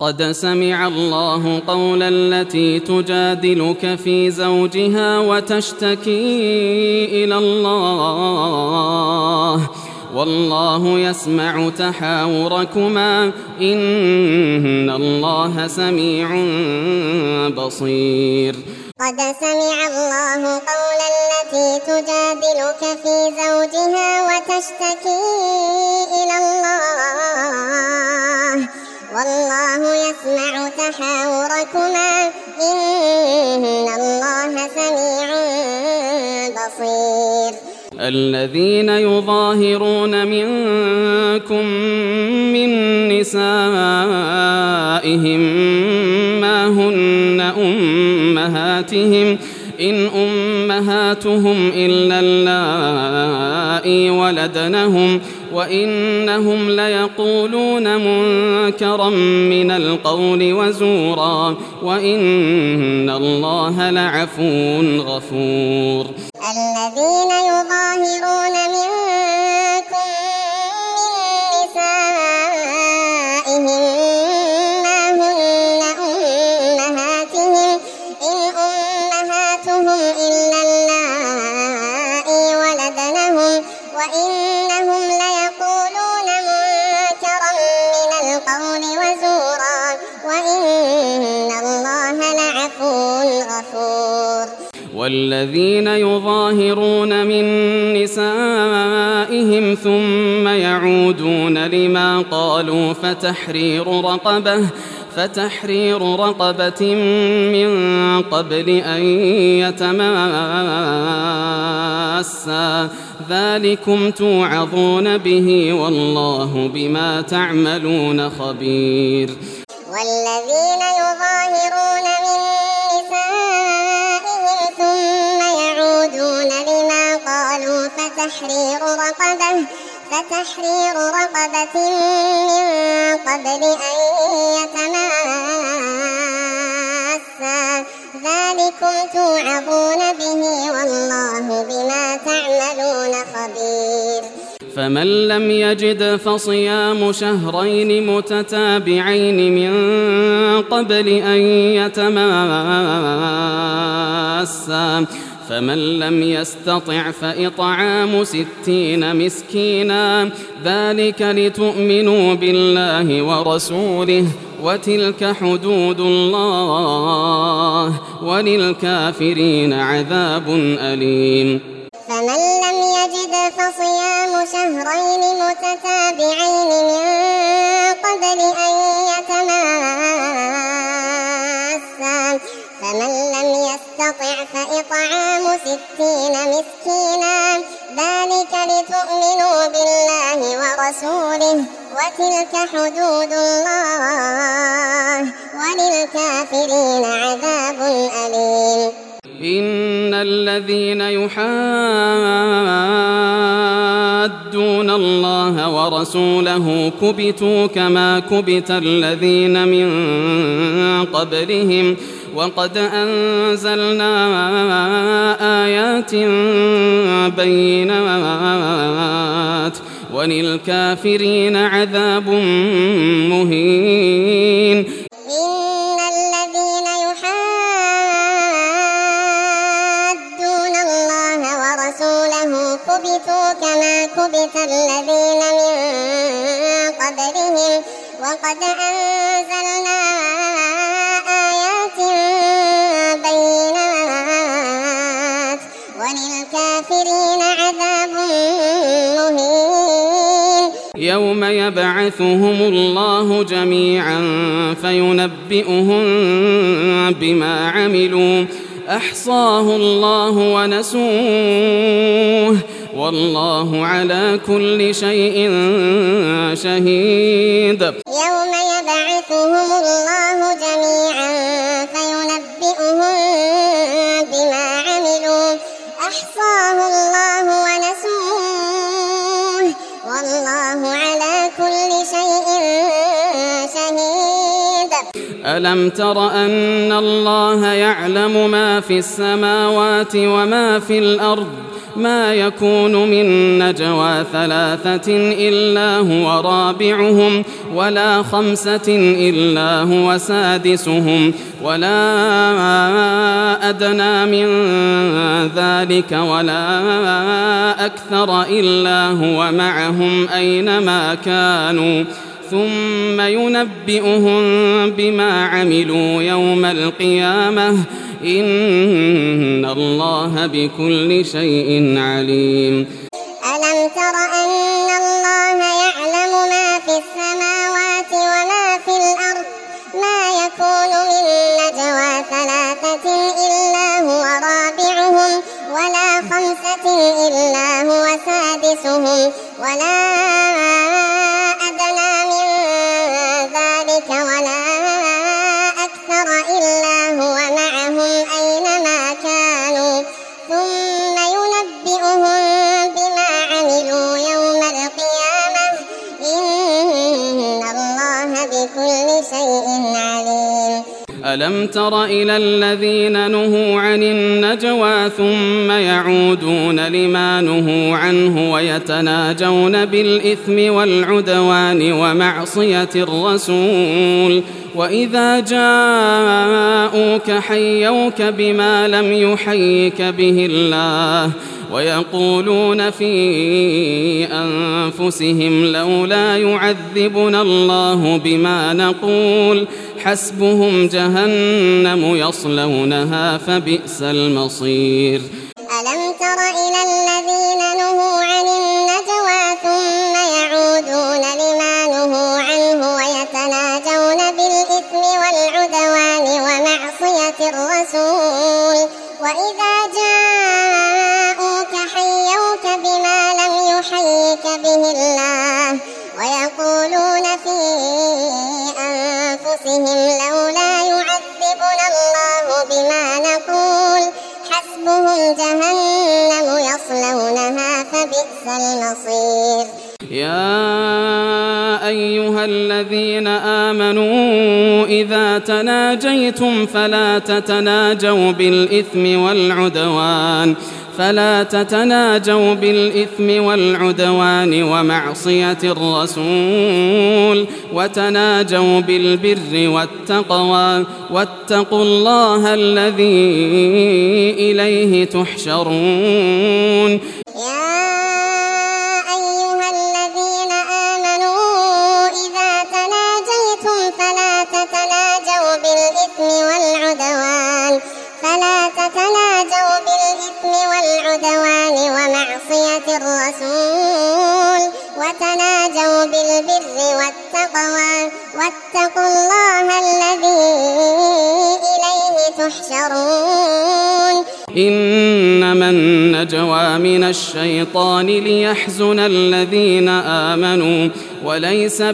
قد سمع الله قول التي تجادلك في زوجها وتشتكي إلى الله والله يسمع تحاوركما إن الله سميع بصير. قد سمع الله قول التي تجادلك في زوجها وتشتكي إلى الله والله يسمع تحاوركما إن الله سميع بصير. الذين يظاهرون منكم من نسائهم ما هن أمهاتهم إن أمهاتهم إلا اللائي ولدنهم وإنهم ليقولون منكرا من القول وزورا وإن الله لعفو غفور. الذين يظاهرون منكم من نسائهم ما هن أمهاتهم إن أمهاتهم إلا اللائي ولدنهم وإنهم ليقولون منكرا من القول وزورا وإن الله لعفو غفور. والذين يظاهرون من نسائهم ثم يعودون لما قالوا فتحرير رقبة من قبل أن يتماسا ذلكم توعظون به والله بما تعملون خبير. والذين يظاهرون من نسائهم ثم يعودون لما قالوا فتحرير رقبة من قبل أن يتماسا ذلكم توعظون به والله بما تعملون خبير. فمن لم يجد فصيام شهرين متتابعين من قبل أن يتماسا فمن لم يستطع فإطعام 60 مسكينا ذلك لتؤمنوا بالله ورسوله وتلك حدود الله وللكافرين عذاب أليم. فمن لم يجد فصيام شهرين متتابعين من قبل أن يتماسا فمن لم يستطع فإطعام 60 مسكينا ذلك لتؤمنوا بالله ورسوله وتلك حدود الله وللكافرين عذاب أليم. إن الذين يحادون الله ورسوله كبتوا كما كبت الذين من قبلهم وقد أنزلنا آيات بينات وللكافرين عذاب مهين. إن الذين يحادون الله ورسوله كبتوا كما كبت الذين من قبلهم وقد أنزلنا آيات بينات وللكافرين عذاب مهين. يوم يبعثهم الله جميعا فينبئهم بما عملوا أحصاه الله ونسوه والله على كل شيء شهيد. يوم يبعثهم الله جميعا فينبئهم بما عملوا أحصاه الله ونسوه والله على كل شيء شهيد. ألم تر أن الله يعلم ما في السماوات وما في الأرض ما يكون من نجوى ثلاثة إلا هو رابعهم ولا خمسة إلا هو سادسهم ولا أدنى من ذلك ولا أكثر إلا هو معهم أينما كانوا ثم ينبئهم بما عملوا يوم القيامة إن الله بكل شيء عليم. ألم تر أن الله يعلم ما في السماوات وما في الأرض ما يكون من نجوى ثلاثة إلا هو رابعهم ولا خمسة إلا هو سادسهم ولا أدنى من ذلك ولا أكثر إلا هو معهم أينما كانوا ثم ينبئهم بما عملوا يوم القيامة إن الله بكل شيء عليم. ألم تر إلى الذين نهوا عن النجوى ثم يعودون لما نهوا عنه ويتناجون بالإثم والعدوان ومعصية الرسول وإذا جاءوك حيوك بما لم يحيك به الله ويقولون في أنفسهم لولا يعذبنا الله بما نقول حسبهم جهنم يصلونها فبئس المصير. ألم تر إلى الذين نهوا عن النجوى ثم يعودون لما نهوا عنه ويتناجون بالإثم والعدوان ومعصية الرسول وإذا جاءوك حيوك بما لم يحيك به الله ويقولون في أنفسهم لولا يعذبنا الله بما نقول حسبهم جهنم يصلونها فبئس المصير. يا أيها الذين آمنوا إذا تناجيتم فلا تتناجوا بالإثم والعدوان ومعصية الرسول وتناجوا بالبر والتقوى واتقوا الله الذي إليه تحشرون. ومعصية الرسول وتناجوا بالبر والتقوى واتقوا الله الذي إليه تحشرون. إنما النجوى من الشيطان ليحزن الذين آمنوا وليس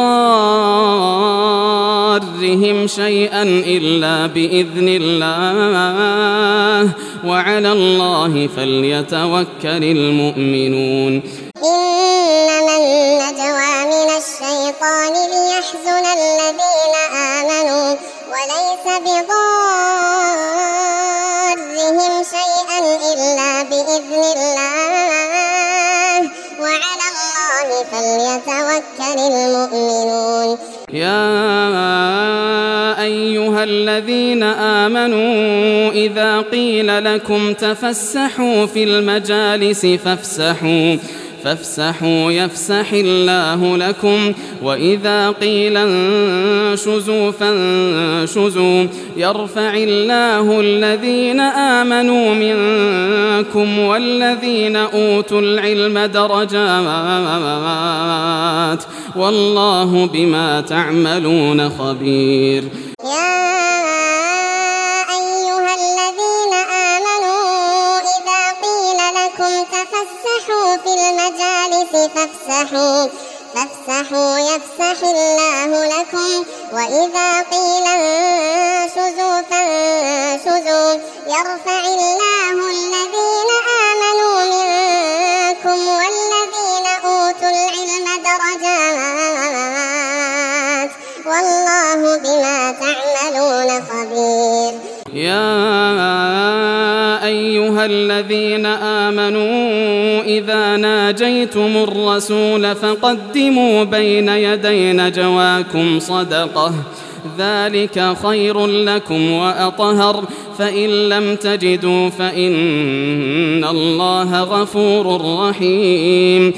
بضارهم شيئا إلا بإذن الله وعلى الله فليتوكل المؤمنون. إنما النجوى من الشيطان ليحزن الذين آمنوا وليس بضارهم شيئا إلا بإذن الله وعلى الله فليتوكل المؤمنون. يا أيها الذين آمنوا إذا قيل لكم تفسحوا في المجالس فافسحوا يفسح الله لكم وإذا قيل انشزوا فانشزوا يرفع الله الذين آمنوا منكم والذين أوتوا العلم درجات والله بما تعملون خبير. في المجالس فافسحوا يفسح الله لكم وإذا قيل انشزوا فانشزوا يرفع الله الذين آمنوا منكم والذين أوتوا العلم درجات والله بما تعملون خبير. يا أيها الذين آمنوا ناجيتم الرسول فقدموا بين يدي نجواكم صدقة ذلك خير لكم وأطهر فإن لم تجدوا فإن الله غفور رحيم.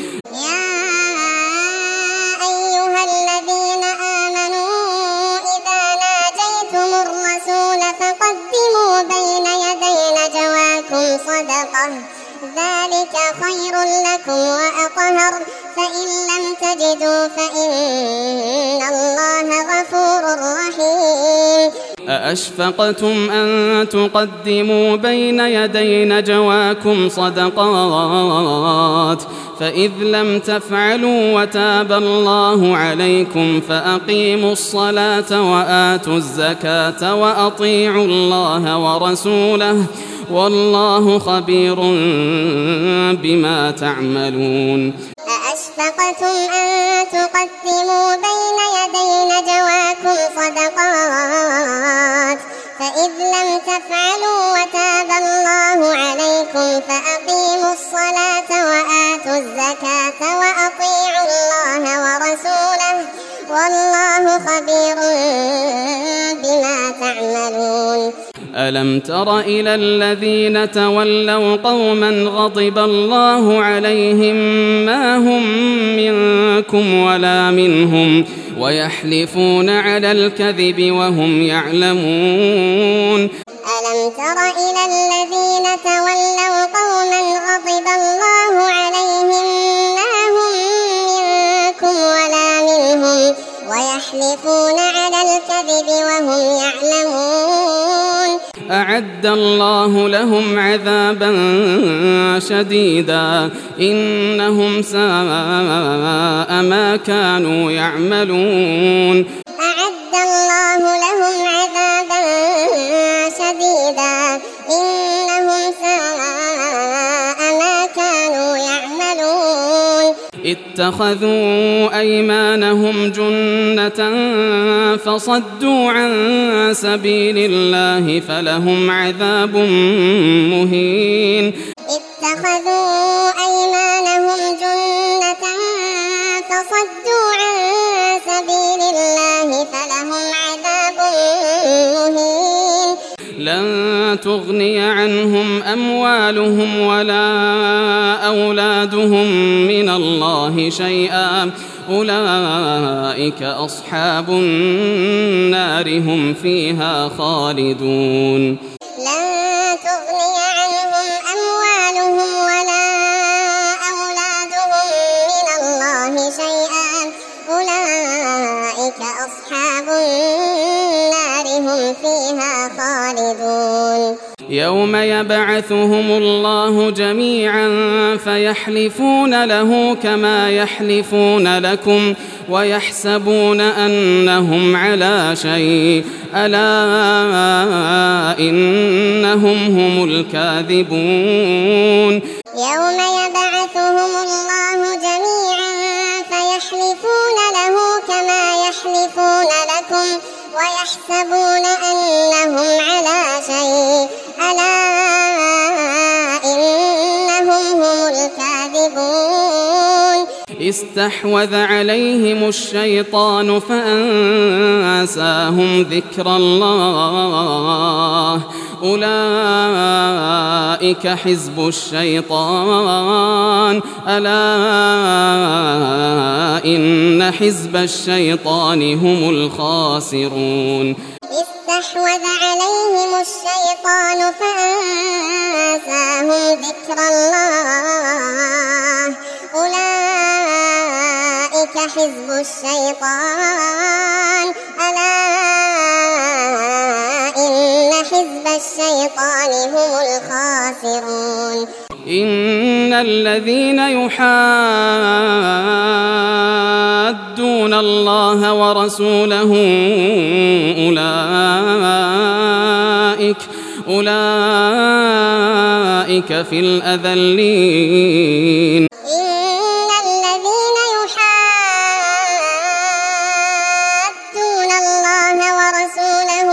ذلك خير لكم وأطهر فإن لم تجدوا فإن الله غفور رحيم. أأشفقتم أن تقدموا بين يدي نجواكم صدقات فإذ لم تفعلوا وتاب الله عليكم فأقيموا الصلاة وآتوا الزكاة وأطيعوا الله ورسوله والله خبير بما تعملون. أأشفقتم أن تقدموا بين يدي نجواكم صدقات فإذ لم تفعلوا وتاب الله عليكم فأقيموا الصلاة وآتوا الزكاة وأطيعوا الله ورسوله والله خبير بما تعملون. ألم تر إلى الذين تولوا قوما غضب الله عليهم ما هم منكم ولا منهم ويحلفون على الكذب وهم يعلمون. ألم تر إلى الذين تولوا قوما غضب الله عليهم ما هم منكم ولا منهم ويحلفون على الكذب وهم يعلمون. أعد الله لهم عذابا شديدا إنهم ساء ما كانوا يعملون. أعد الله لهم عذابا شديدا إنهم ساء ما كانوا يعملون. اتخذوا أيمانهم جنة فصدوا عن سبيل الله فلهم عذاب مهين. اتخذوا أيمانهم جنة فصدوا عن سبيل الله فلهم عذاب مهين. لن تغني عنهم أموالهم ولا أولادهم من الله شيئا أولئك أصحاب النار هم فيها خالدون. لن تغني عنهم أموالهم ولا أولادهم من الله شيئا أولئك أصحاب النار هم فيها خالدون. يوم يبعثهم الله جميعا فيحلفون له كما يحلفون لكم ويحسبون أنهم على شيء ألا إنهم هم الكاذبون. يوم يبعثهم الله جميعا فيحلفون له كما يحلفون لكم ويحسبون أنهم على شيء ألا إنهم هم الكاذبون. استحوذ عليهم الشيطان فأنساهم ذكر الله أولئك حزب الشيطان ألا إن حزب الشيطان هم الخاسرون. استحوذ عليهم الشيطان فأنساهم ذكر الله أولئك حزب الشيطان ألا إن حزب الشيطان هم الخاسرون. إن الذين يحادون الله ورسوله أولئك في الأذلين. إن الذين يحادون الله ورسوله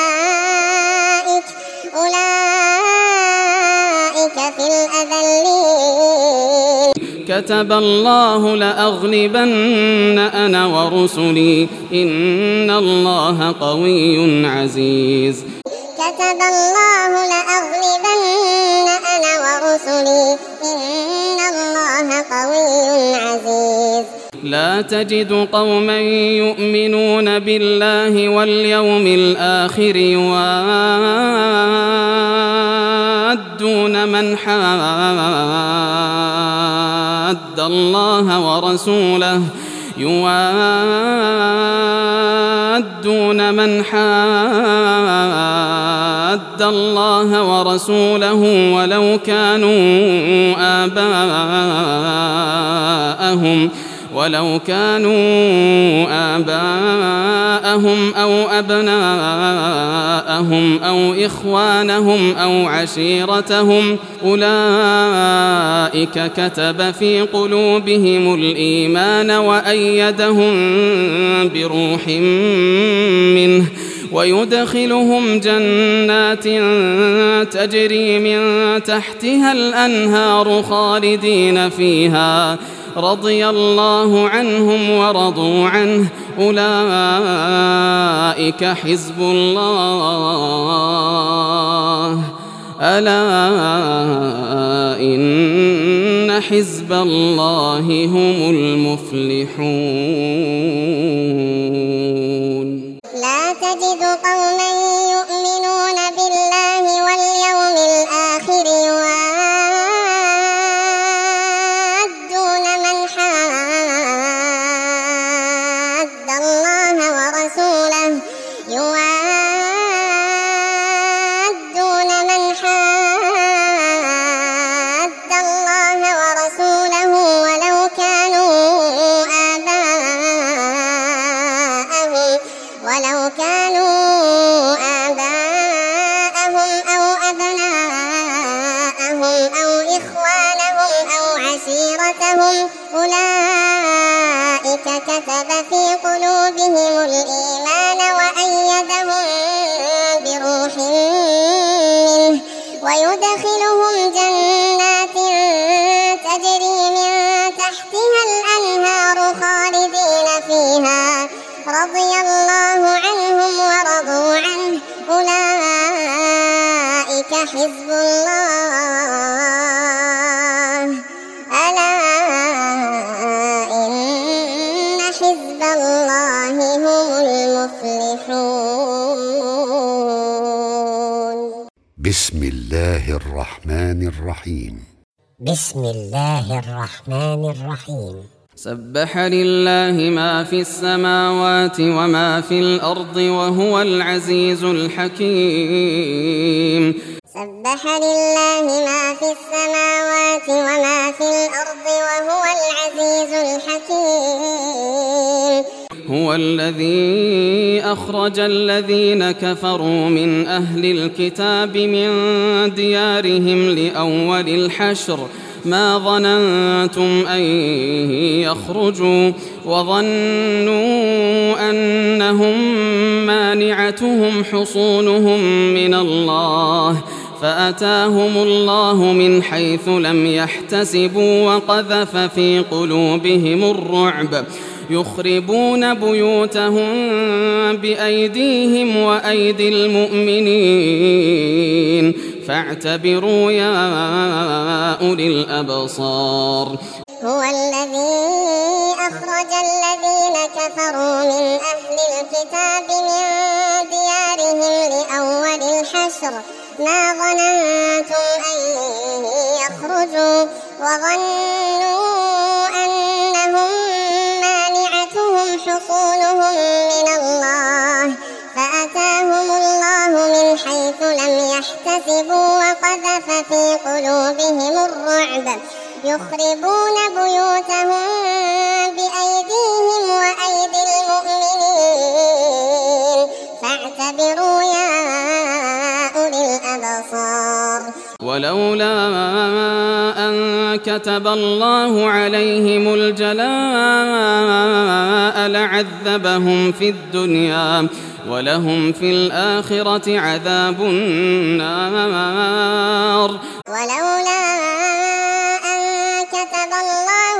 أولئك في الأذلين. كتب الله لأغلبن أنا ورسلي إن الله قوي عزيز. كتب الله لأغلبن أنا ورسلي إن الله قوي عزيز. لا تجد قوما يؤمنون بالله واليوم الآخر يوادون من حاد الله ورسوله ولو كانوا آباءهم أو أبناءهم أو إخوانهم أو عشيرتهم أولئك كتب في قلوبهم الإيمان وأيدهم بروح منه ويدخلهم جنات تجري من تحتها الأنهار خالدين فيها رضي الله عنهم ورضوا عنه أولئك حزب الله ألا إن حزب الله هم المفلحون. لا تجد قوما يؤمنون بالله واليوم الآخر يوادون من حاد الله ورسوله ولو كانوا آباءهم أو أبناءهم أو إخوانهم أو عشيرتهم أولئك كتب في قلوبهم الإيمان وأيدهم بروح منه ويدخلهم جنات تجري من تحتها الأنهار خالدين فيها رضي الله عنهم ورضوا عنه أولئك حزب الله ألا إن حزب الله هم المفلحون. بسم الله الرحمن الرحيم. بسم الله الرحمن الرحيم. سبح لله ما في السماوات وما في الأرض وهو العزيز الحكيم. سبح لله ما في السماوات وما في الأرض وهو العزيز الحكيم. هو الذي أخرج الذين كفروا من أهل الكتاب من ديارهم لأول الحشر ما ظننتم أن يخرجوا وظنوا أنهم مانعتهم حصونهم من الله فأتاهم الله من حيث لم يحتسبوا وقذف في قلوبهم الرعب يخربون بيوتهم بأيديهم وأيدي المؤمنين فاعتبروا يا أولي الأبصار. هو الذي أخرج الذين كفروا من أهل الكتاب من ديارهم لأول الحشر ما ظننتم أن يخرجوا وظنوا أنهم مانعتهم حصونهم من الله فأتاهم الله من حيث لم يحتسبوا وقذف في قلوبهم الرعب يخربون بيوتهم بأيديهم وأيدي المؤمنين فاعتبروا يا أولي الأبصار. ولولا أن كتب الله عليهم الجلاء لعذبهم في الدنيا ولهم في الآخرة عذاب النار. ولولا أن كتب الله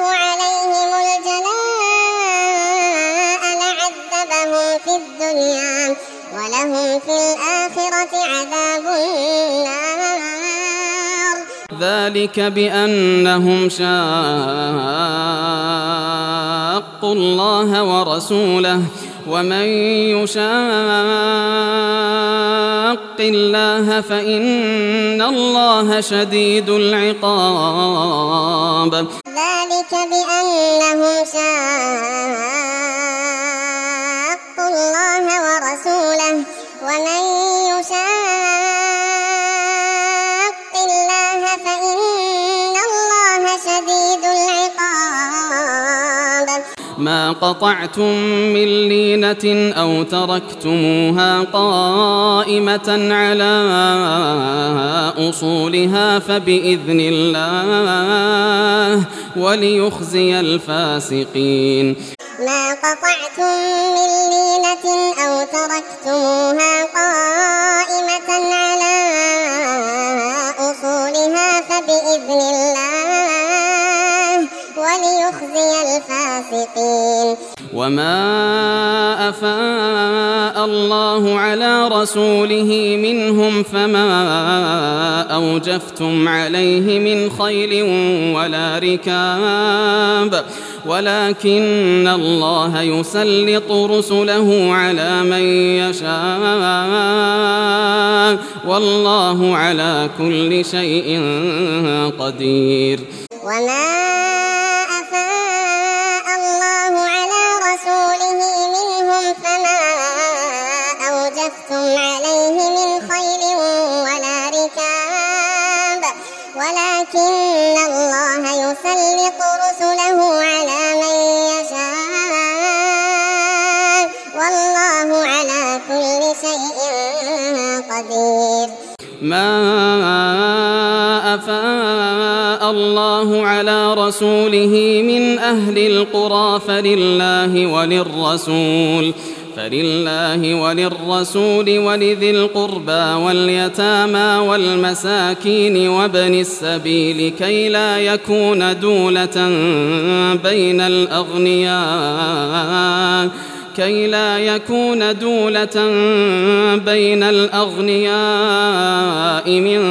في الدنيا ولهم في الآخرة عذاب النار. ذلك بأنهم شاقوا الله ورسوله ومن يشاق الله فإن الله شديد العقاب. ذلك بأنهم شاقوا الله ورسوله ومن يشاق الله فإن الله شديد العقاب. ما قطعتم من لينة أو تركتموها قائمة على أصولها فبإذن الله وليخزي الفاسقين. ما قطعتم من لينة أو تركتموها قائمة على أصولها فبإذن الله وليخزي الفاسقين. وما أفاء الله على رسوله منهم فما أوجفتم عليه من خيل ولا ركاب ولكن الله يسلط رسله على من يشاء والله على كل شيء قدير. وما أفاء الله على رسوله منهم فما أوجفتم عليه من خيل ولا ركاب ولكن الله يسلط رسله على من يشاء والله على كل شيء قدير. ما أفاء الله على رسوله من أهل القرى فلله وللرسول ولذي القربى واليتامى والمساكين وابن السبيل كي لا يكون دولة بين الأغنياء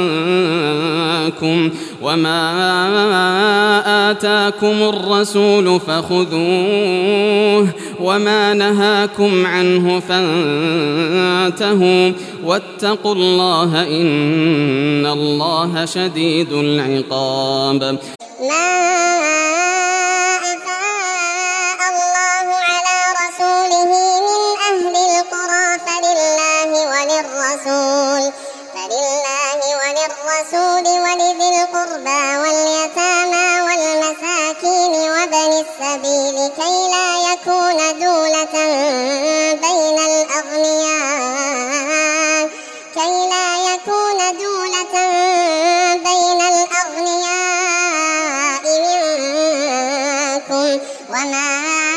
منكم وما آتاكم الرسول فخذوه وما نهاكم عنه فانتهوا واتقوا الله إن الله شديد العقاب. فلله ولذي القربى واليتامى والمساكين وابن السبيل كي لا يكون دولة بين الأغنياء منكم وما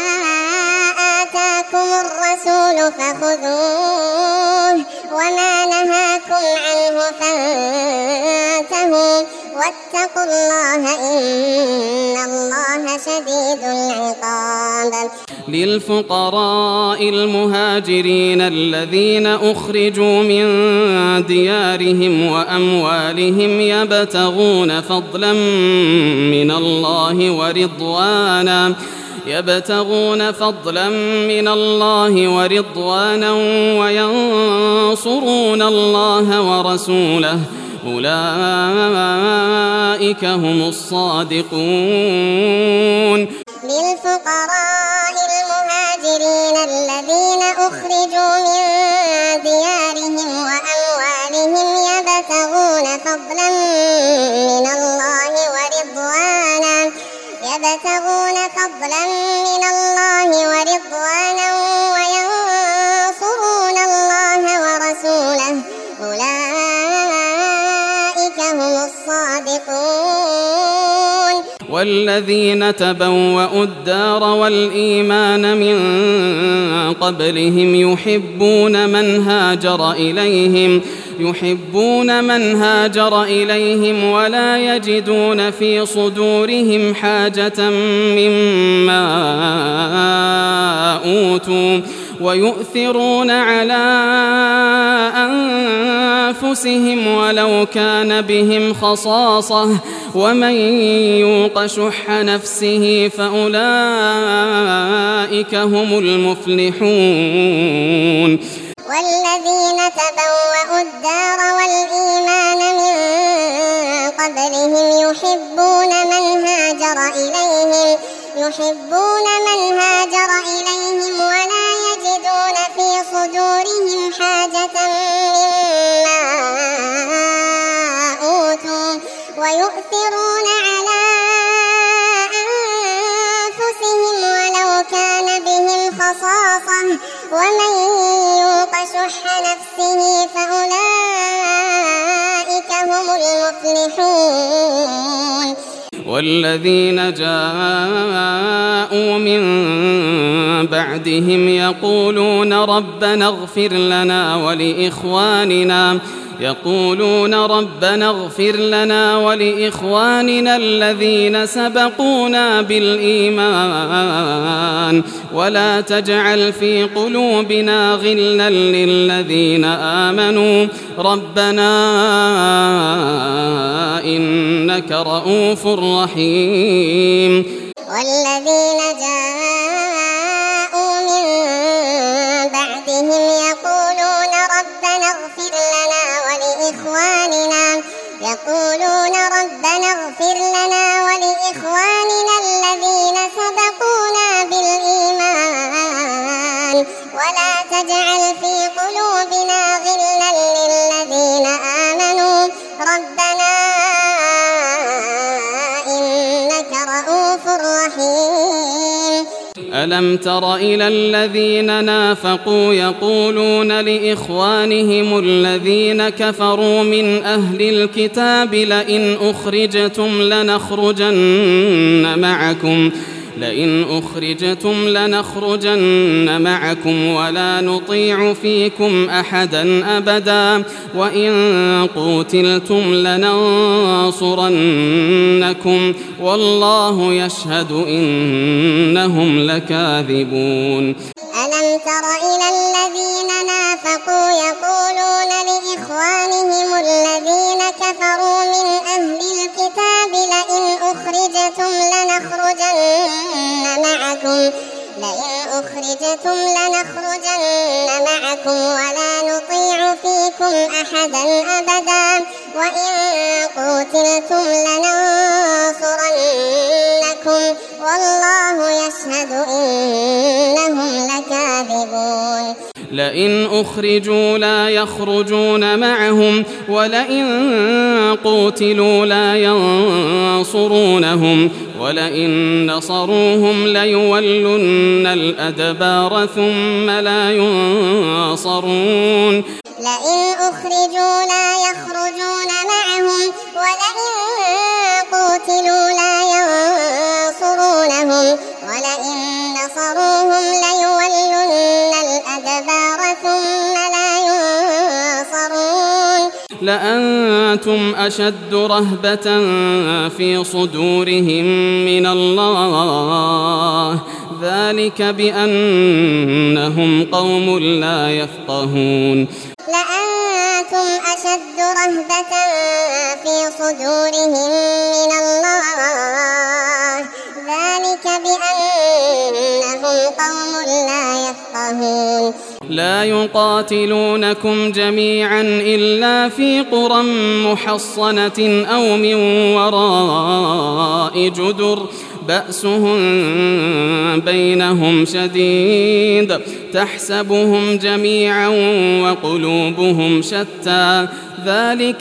آتاكم الرسول فخذوه وما نهاكم عنه فانتهوا واتقوا الله إن الله شديد العقاب. للفقراء المهاجرين الذين أخرجوا من ديارهم وأموالهم يبتغون فضلا من الله ورضوانا وينصرون الله ورسوله أولئك هم الصادقون. للفقراء المهاجرين الذين أخرجوا من ديارهم وأموالهم يبتغون فضلا من الله ورضوانا وينصرون الله ورسوله أولئك هم الصادقون. والذين تبوأوا الدار والإيمان من قبلهم يحبون من هاجر إليهم ولا يجدون في صدورهم حاجة مما أوتوا ويؤثرون على أنفسهم ولو كان بهم خصاصة ومن يوق شح نفسه فأولئك هم المفلحون والذين تبوأوا الدار والإيمان من قبلهم يحبون من هاجر إليهم ولا يجدون في صدورهم حاجة مما أوتوا ويؤثرون على أنفسهم ولو كان بهم خصاصة ومن يوق شح نفسه فأولئك هم المفلحون والذين جاءوا من بعدهم يقولون ربنا اغفر لنا ولإخواننا الذين سبقونا بالإيمان ولا تجعل في قلوبنا غلا للذين آمنوا ربنا إنك رؤوف رحيم والذين جاءوا من بعدهم يقولون ربنا اغفر لنا ولإخواننا الذين سبقونا بالإيمان ولا تجعل في قلوبنا غلا للذين آمنوا ربنا إنك رؤوف رحيم ألم تر إلى الذين نافقوا يقولون لإخوانهم الذين كفروا من أهل الكتاب لئن أخرجتم لنخرجن معكم ولا نطيع فيكم أحدا أبدا وإن قوتلتم لننصرنكم والله يشهد إنهم لكاذبون ألم تر إلى الذين نافقوا يقولون لإخوانهم الذين كفروا من أهل الكتاب لئن أخرجتم لنخرجن معكم ولا نطيع فيكم أحدا أبدا وإن قوتلتم لننصرنكم والله يشهد إنهم لكاذبون لئن أخرجوا لا يخرجون معهم ولئن قوتلوا لا ينصرونهم ولئن نصروهم ليولن الأدبار ثم لا ينصرون لئن أخرجوا لا يخرجون معهم ولئن قوتلوا لا ينصرونهم ولئن نصروهم ليولن الأدبار ثم لا ينصرون لأنتم أشد رهبة في صدورهم من الله ذلك بأنهم قوم لا يفقهون لأنتم أشد رهبة في صدورهم من الله ذلك بأنهم قوم لا يفقهون لا يقاتلونكم جميعا إلا في قرى محصنة أو من وراء جدر بأسهم بينهم شديد تحسبهم جميعا وقلوبهم شتى ذلك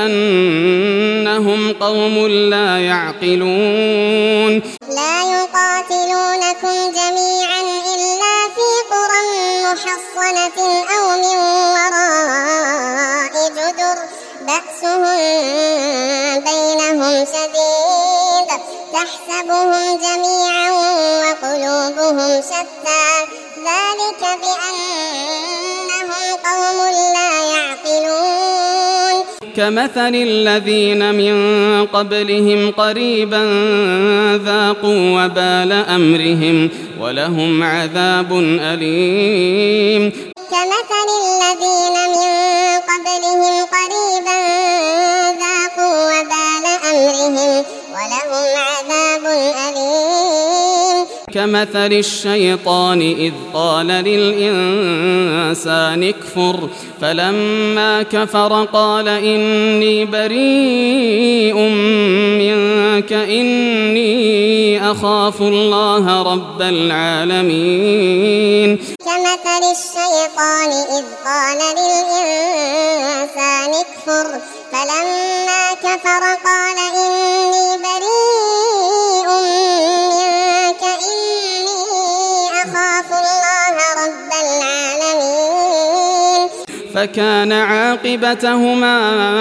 بأنهم قوم لا يعقلون لا يقاتلونكم جميعا إلا في قرى محصنة أو من وراء جدر بأسهم بينهم شديد تحسبهم جميعا وقلوبهم شتى ذلك بأنهم قوم لا يعقلون كمثل الذين من قبلهم قريبا ذاقوا وبال أمرهم ولهم عذاب أليم. كمثل الذين من قبلهم قريبا ذاقوا وبال أمرهم ولهم عذاب أليم. كمثل الشيطان إذ قال للإنسان اكفر فلما كفر قال إني بريء منك إني أخاف الله رب العالمين. كمثل الشيطان إذ قال للإنسان اكفر فلما كفر قال إني بريء منك إني أخاف الله رب العالمين. فكان عاقبتهما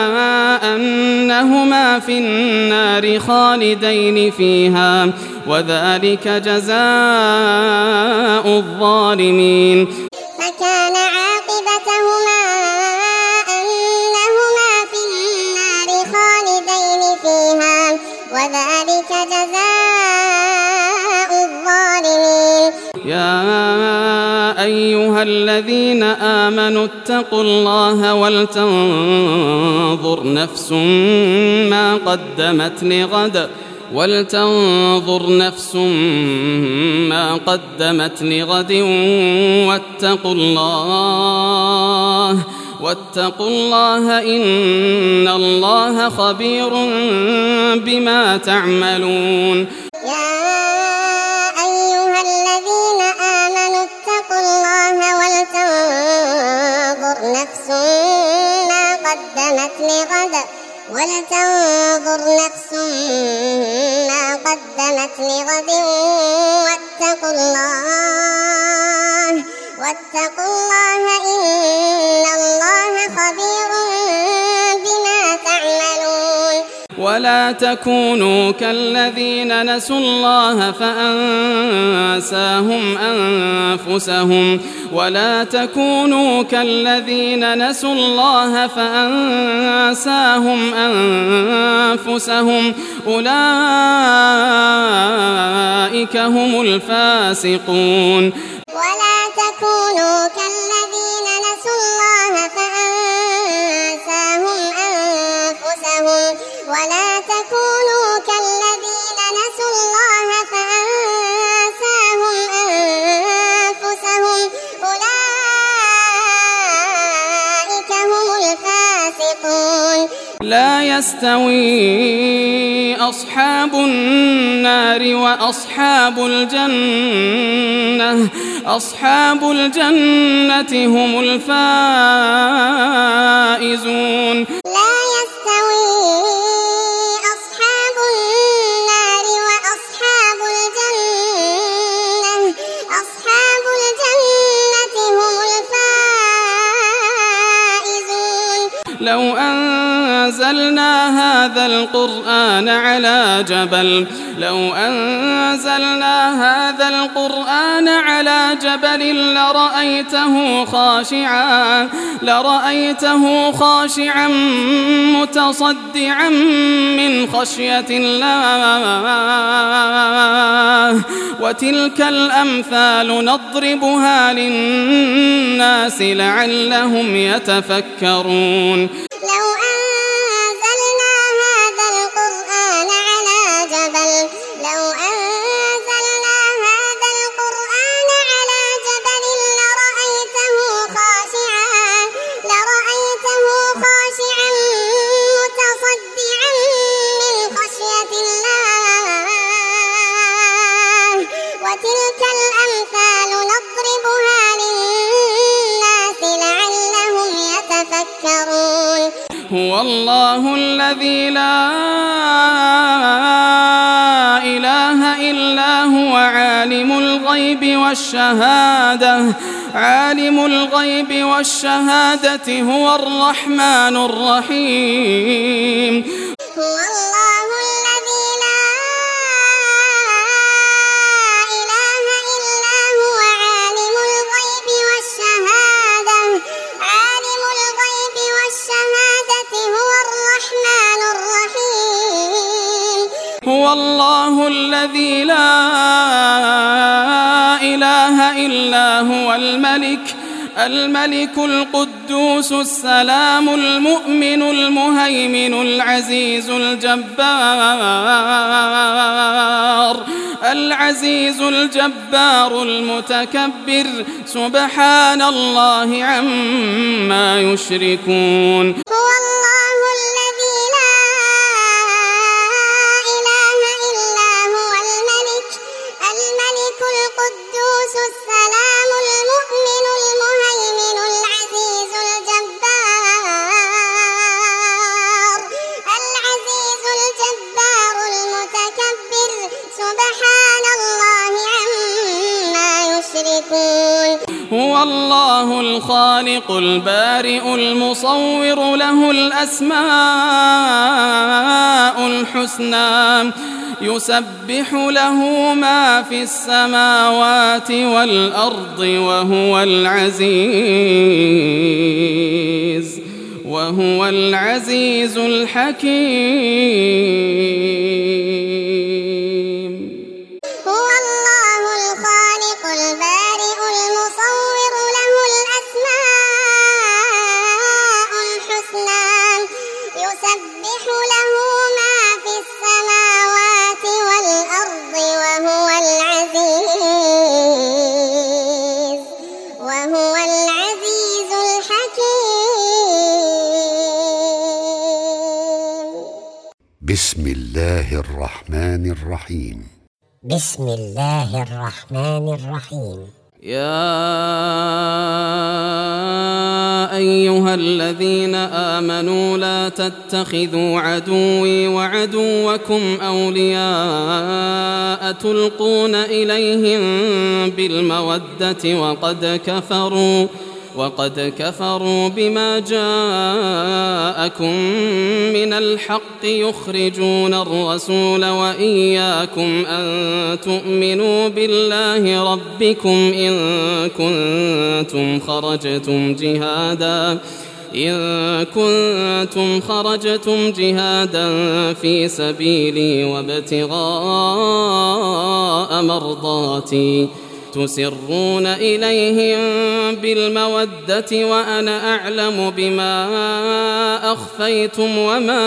أنهما في النار خالدين فيها وذلك جزاء الظالمين. فكان عاقبتهما أنهما في النار خالدين فيها وذلك جزاء الظالمين. يا أيها الذين آمنوا اتقوا الله ولتنظر نفس ما قدمت لغد واتقوا الله إن الله خبير بما تعملون. يا أيها الذين آمنوا اتقوا الله ولتنظر نفس ما قدمت لغد واتقوا الله إن الله خبير بما تعملون. ولا تكونوا كالذين نسوا الله فأنساهم أنفسهم أولئك هم الفاسقون. ولا تكونوا كالذين نسوا الله فأنساهم أنفسهم أولئك هم الفاسقون. لا يستوي أصحاب النار وأصحاب الجنة هم الفائزون. لا يستوي أصحاب النار وأصحاب الجنة هم الفائزون. لو أنزلنا هذا القرآن على جبل لرأيته خاشعا متصدعا من خشية الله. وتلك الأمثال نضربها للناس لعلهم يتفكرون. لو أنزلنا هذا القرآن على جبل لرأيته خاشعا متصدعا من خشية الله. وتلك الأمثال نضربها للناس لعلهم يتفكرون. هو الله الذي لا إله إلا هو عالم الغيب والشهادة هو الرحمن الرحيم. هو الله الذي لا إله إلا هو عالم الغيب والشهادة هو هو الله الذي لا إله إلا هو الملك القدوس السلام المؤمن المهيمن العزيز الجبار المتكبر سبحان الله عما يشركون هو الله الذي لا إله إلا هو الملك القدوس السلام المؤمن المهيمن العزيز الجبار المتكبر سبحان الله عما يشركون هو الله الخالق البارئ المصور له الأسماء الحسنى يسبح له ما في السماوات والأرض وهو العزيز الحكيم. هو الله الخالق البارئ المصور له الأسماء الحسنى يسبح له ما في السماوات والأرض وهو العزيز الحكيم. بسم الله الرحمن الرحيم. بسم الله الرحمن الرحيم. يا أيها الذين آمنوا لا تتخذوا عدوي وعدوكم أولياء تلقون إليهم بالمودة وقد كفروا بما جاءكم من الحق يخرجون الرسول وإياكم أن تؤمنوا بالله ربكم إن كنتم خرجتم جهادا في سبيلي وابتغاء مرضاتي تسرون إليهم بالمودة وأنا أعلم بما أخفيتم وما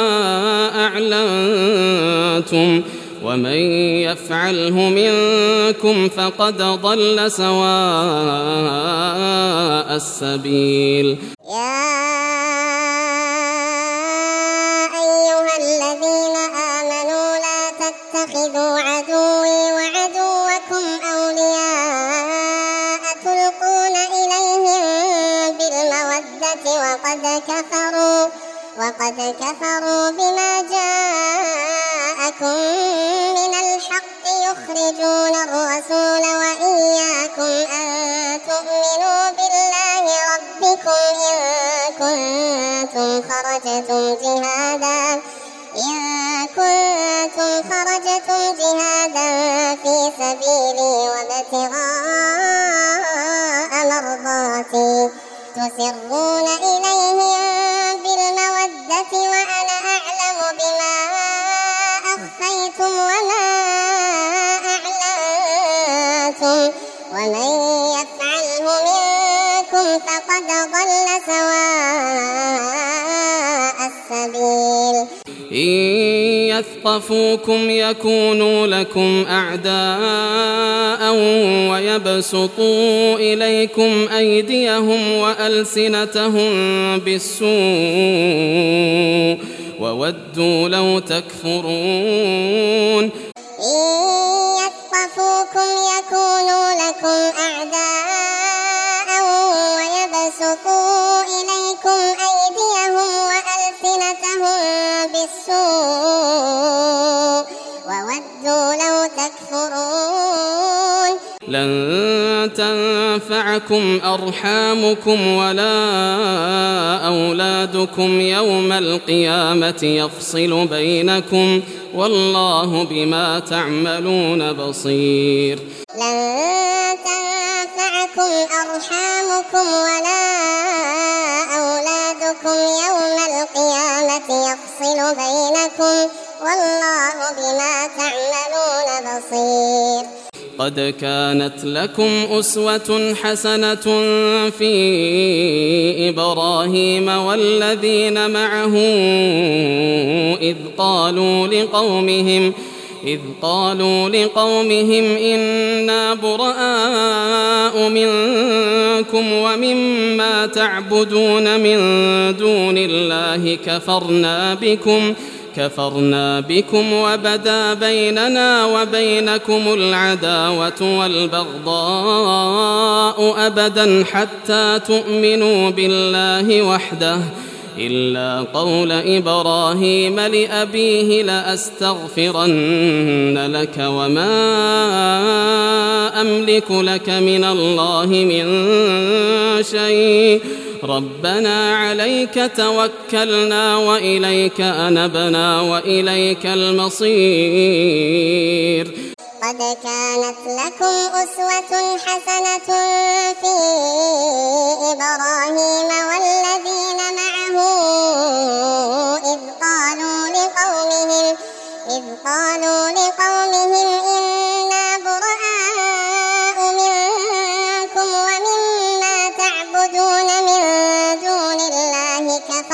أعلنتم ومن يفعله منكم فقد ضل سواء السبيل. يا أيها الذين آمنوا لا تتخذوا عدوي وعدوكم أولياء تلقون إليهم بالمودة وقد كفروا بما جاءكم من الحق يخرجون الرسول وإياكم أن تؤمنوا بالله ربكم إن كنتم خرجتم جهادا في سبيلي وابتغاء مرضاتي تسرون إليهم بالمودة وأنا أعلم بما أخفيتم وما أعلنتم ومن يفعله منكم فقد ضل سواء السبيل. إن يثقفوكم يكونوا لكم أعداء ويبسطوا إليكم أيديهم وألسنتهم بالسوء وودوا لو تكفرون. إن يثقفوكم يكونوا لكم أعداء ويبسطوا إليكم أيديهم وألسنتهم بالسوء وودوا لو تكفرون. لن تنفعكم أرحامكم ولا أولادكم يوم القيامة يفصل بينكم والله بما تعملون بصير. لن تنفعكم أرحامكم ولا أولادكم يوم القيامة يفصل بينكم والله بما تعملون بصير. قد كانت لكم أسوة حسنة في إبراهيم والذين معه إذ قالوا لقومهم إنا براء منكم ومما تعبدون من دون الله كفرنا بكم وبدا بيننا وبينكم العداوة والبغضاء أبدا حتى تؤمنوا بالله وحده إلا قول إبراهيم لأبيه لأستغفرن لك وما أملك لك من الله من شيء ربنا عليك توكلنا وإليك أنبنا وإليك المصير. قد كانت لكم أسوة حسنة في إبراهيم والذين معه إذ قالوا لقومهم إنا براء منكم ومما تعبدون من دون الله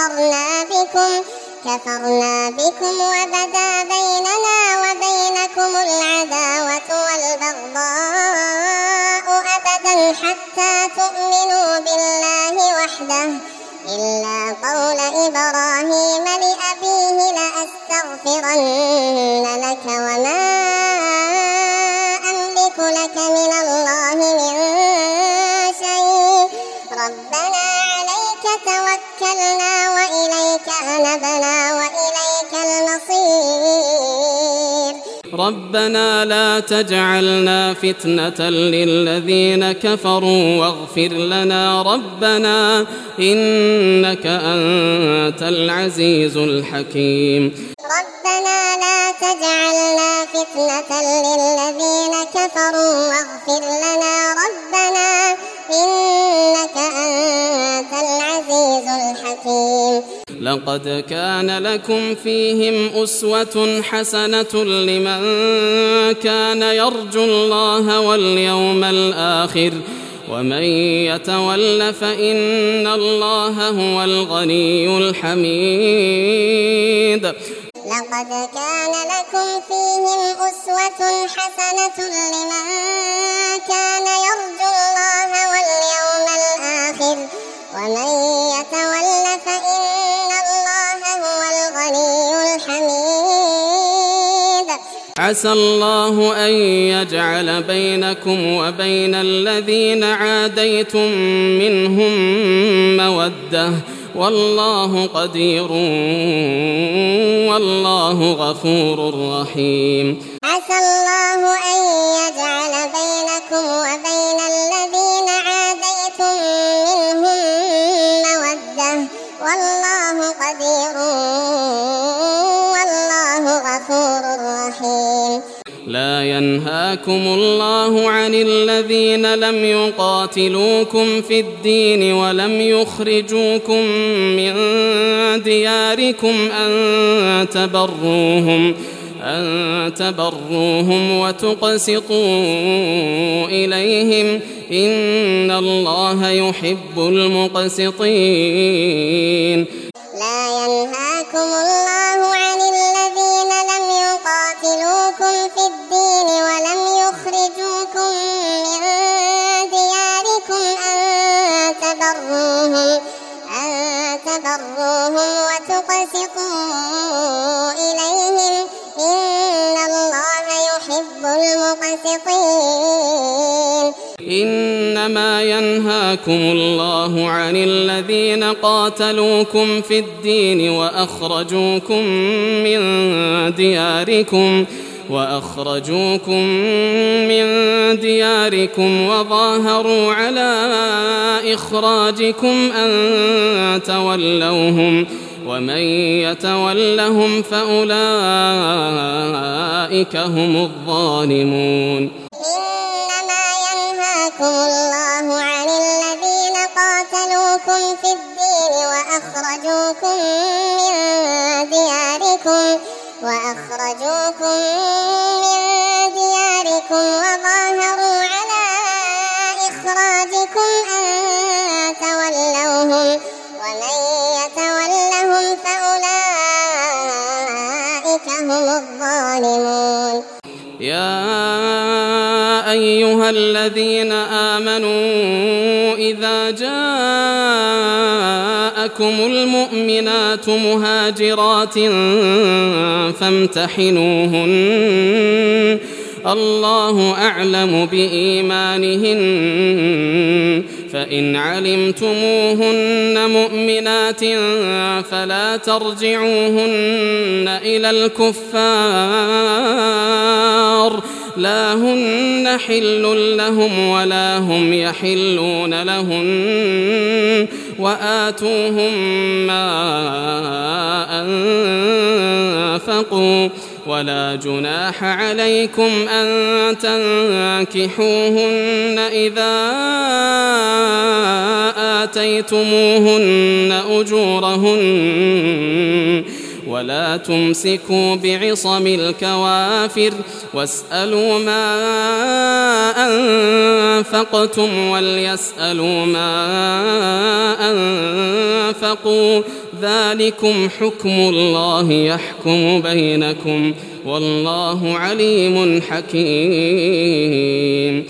كفرنا بكم وبدا بيننا وبينكم العداوة والبغضاء أبدا حتى تؤمنوا بالله وحده إلا قول إبراهيم لأبيه لأستغفرن لك وما أملك لك من الله من شيء ربنا عليك توكلنا وإليك أنبنا وإليك المصير. ربنا لا تجعلنا فتنة للذين كفروا واغفر لنا ربنا إنك أنت العزيز الحكيم. ربنا لا تجعلنا فتنة للذين كفروا واغفر لنا ربنا إنك أنت العزيز الحكيم. لقد كان لكم فيهم أسوة حسنة لمن كان يرجو الله واليوم الآخر ومن يتول فإن الله هو الغني الحميد. لقد كان لكم فيهم أسوة حسنة لمن كان يرجو الله واليوم الآخر ومن يتول فإن الله هو الغني الحميد. عسى الله أن يجعل بينكم وبين الذين عاديتم منهم مودة والله قدير والله غفور رحيم. عسى الله أن يجعل بينكم وبين الذين عاديتم منهم مودة والله قدير والله غفور رحيم. لا ينهاكم الله عن الذين لم يقاتلوكم في الدين ولم يخرجوكم من دياركم أن تبروهم وتقسطوا إليهم إن الله يحب المقسطين. لا ينهاكم الله عن الذين لم يقاتلوكم في الدين ولم يخرجوكم من دياركم أن تبروهم وتقسطوا إليهم إن الله يحب المقسطين. إنما ينهاكم الله عن الذين قاتلوكم في الدين وأخرجوكم من دياركم وظاهروا على إخراجكم أن تولوهم ومن يتولهم فأولئك هم الظالمون. إنما ينهاكم الله عن الذين قاتلوكم في الدين وأخرجوكم من دياركم أخرجوكم من دياركم وظاهروا على إخراجكم أن تولوهم ومن يتولهم فأولئك هم الظالمون يا أيها الذين آمنوا إذا جاءكم المؤمنات مهاجرات فامتحنوهن الله أعلم بإيمانهن فإن علمتموهن مؤمنات فلا ترجعوهن إلى الكفار لا هن حل لهم ولا هم يحلون لهن وآتوهم ما أنفقوا ولا جناح عليكم أن تنكحوهن إذا آتيتموهن أجورهن ولا تمسكوا بعصم الكوافر واسألوا ما أنفقتم وليسألوا ما أنفقوا ذلكم حكم الله يحكم بينكم والله عليم حكيم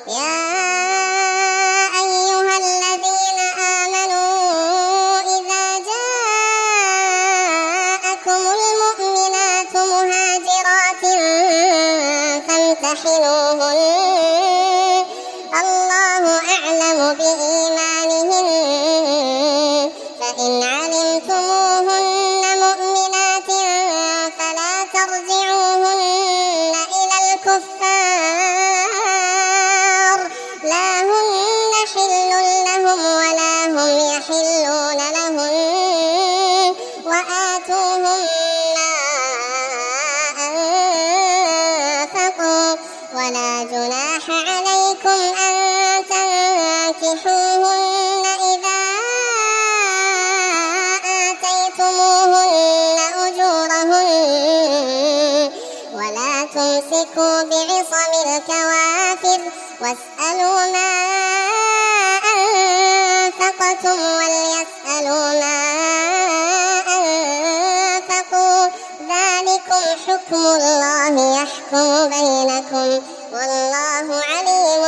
الله أعلم بإيمانهن فإن علمتموهن مؤمنات فلا ترجعوهن إلى الكفار لا هن حل لهم ولا هم يحلون لهن وآتوهم ما أنفقوا ولا جناح عليكم أن تنكحوهن إذا آتيتموهن أجورهن ولا تمسكوا بعصم الكوافر واسألوا ما أنفقتم وليسألوا ما أنفقوا ذلكم حكم الله يحكم بينكم والله عليم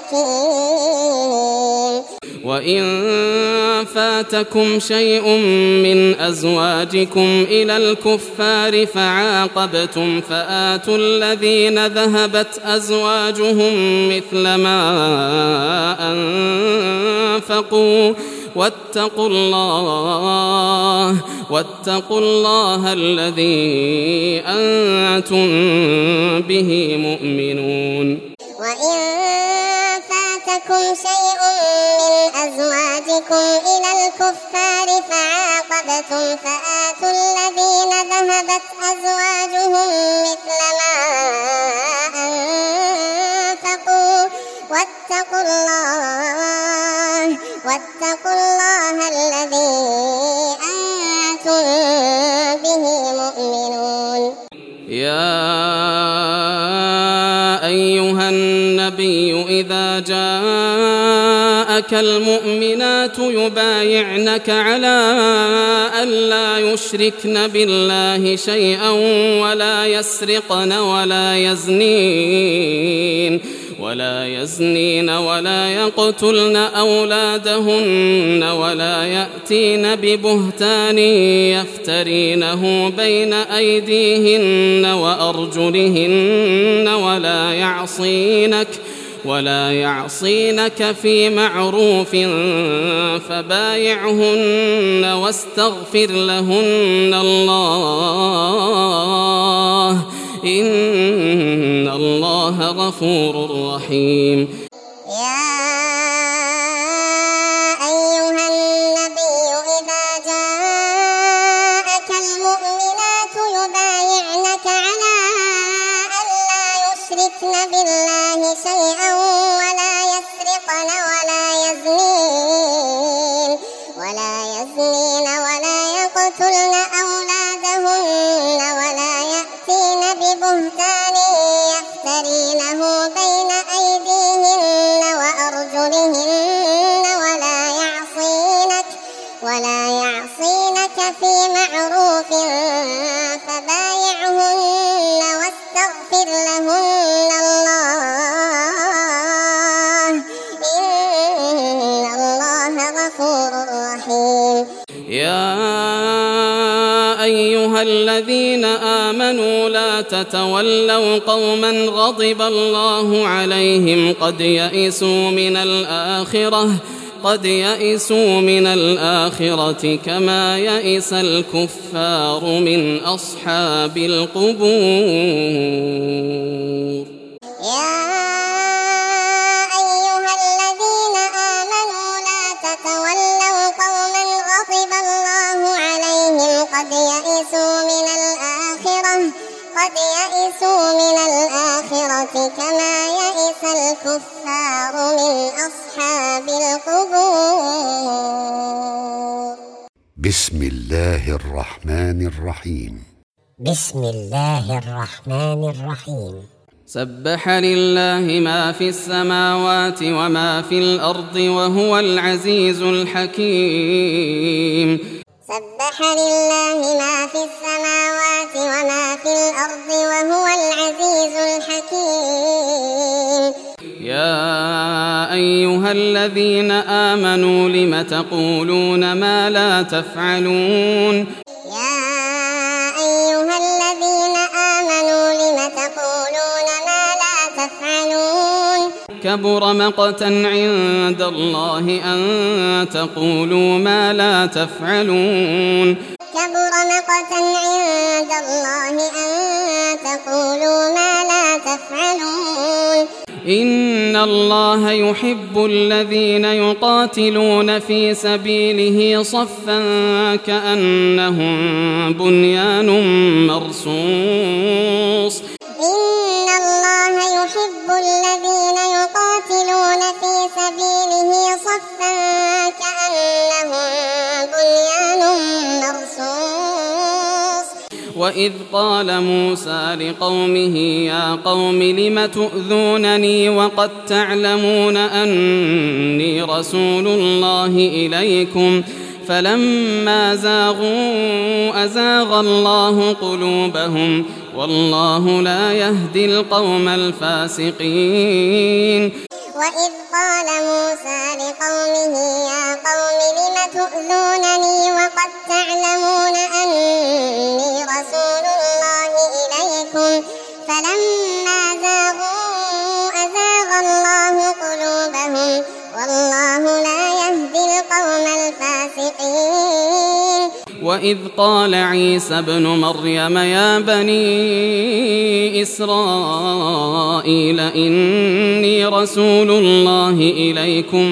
حكيم وإن فاتكم شيء من أزواجكم إلى الكفار فعاقبتم فآتوا الذين ذهبت أزواجهم مثل ما أنفقوا واتقوا الله الذي أنتم به مؤمنون وإن فاتكم شيء من أزواجكم إلى الكفار فعاقبتم فآتوا الذين ذهبت أزواجهم مثل ما أنفقوا واتقوا الله الذي أنتم به مؤمنون يا أيها النبي إذا جاءك المؤمنات يبايعنك على أن لا يشركن بالله شيئا ولا يسرقن ولا يزنين ولا يقتلن أولادهن ولا يأتين ببهتان يفترينه بين أيديهن وأرجلهن ولا يعصينك في معروف فبايعهن واستغفر لهن الله إن الله غفور رحيم يا أيها النبي إذا جاءك المؤمنات يبايعنك على أن لا يشركن بالله شيئا ولا يسرقن ولا يزنين ولا يقتلن أولادهن ولا يأتين ولا يعصينك في معروف فبايعهن واستغفر لهن الله إن الله غفور رحيم. يا أيها الذين آمنوا لا تتولوا قوما غضب الله عليهم قد يئسوا من الآخرة كما يئس الكفار من أصحاب القبور. يا أيها الذين آمنوا لا تتولوا قوما غضب الله عليهم قد يئسوا من الآخرة كما يئس الكفار من أصحاب القبور. بسم الله الرحمن الرحيم. بسم الله الرحمن الرحيم. سبح لله ما في السماوات وما في الأرض وهو العزيز الحكيم. سبح لله ما في السماوات وما في الأرض وهو العزيز الحكيم. يا أيها الذين آمنوا لم تقولون ما لا تفعلون. يا أيها الذين آمنوا لم تقولون ما لا تفعلون. كبر مقتا عند الله أن تقولوا ما لا تفعلون. كبر مقتا عند الله أن تقولوا ما لا تفعلون. إن الله يحب الذين يقاتلون في سبيله صفا كأنهم بنيان مرصوص. إن الله يحب الذين يقاتلون في سبيله صفا كأنهم بنيان مرصوص. وإذ قال موسى لقومه يا قوم لم تؤذونني وقد تعلمون أني رسول الله إليكم فلما زاغوا أزاغ الله قلوبهم والله لا يهدي القوم الفاسقين. وإذ قال موسى لقومه يا قوم لم تؤذونني وقد تعلمون أني رسول الله إليكم فلما زاغوا أزاغ الله قلوبهم والله لا يهدي القوم الفاسقين. وإذ قال عيسى ابن مريم يا بني إسرائيل إني رسول الله إليكم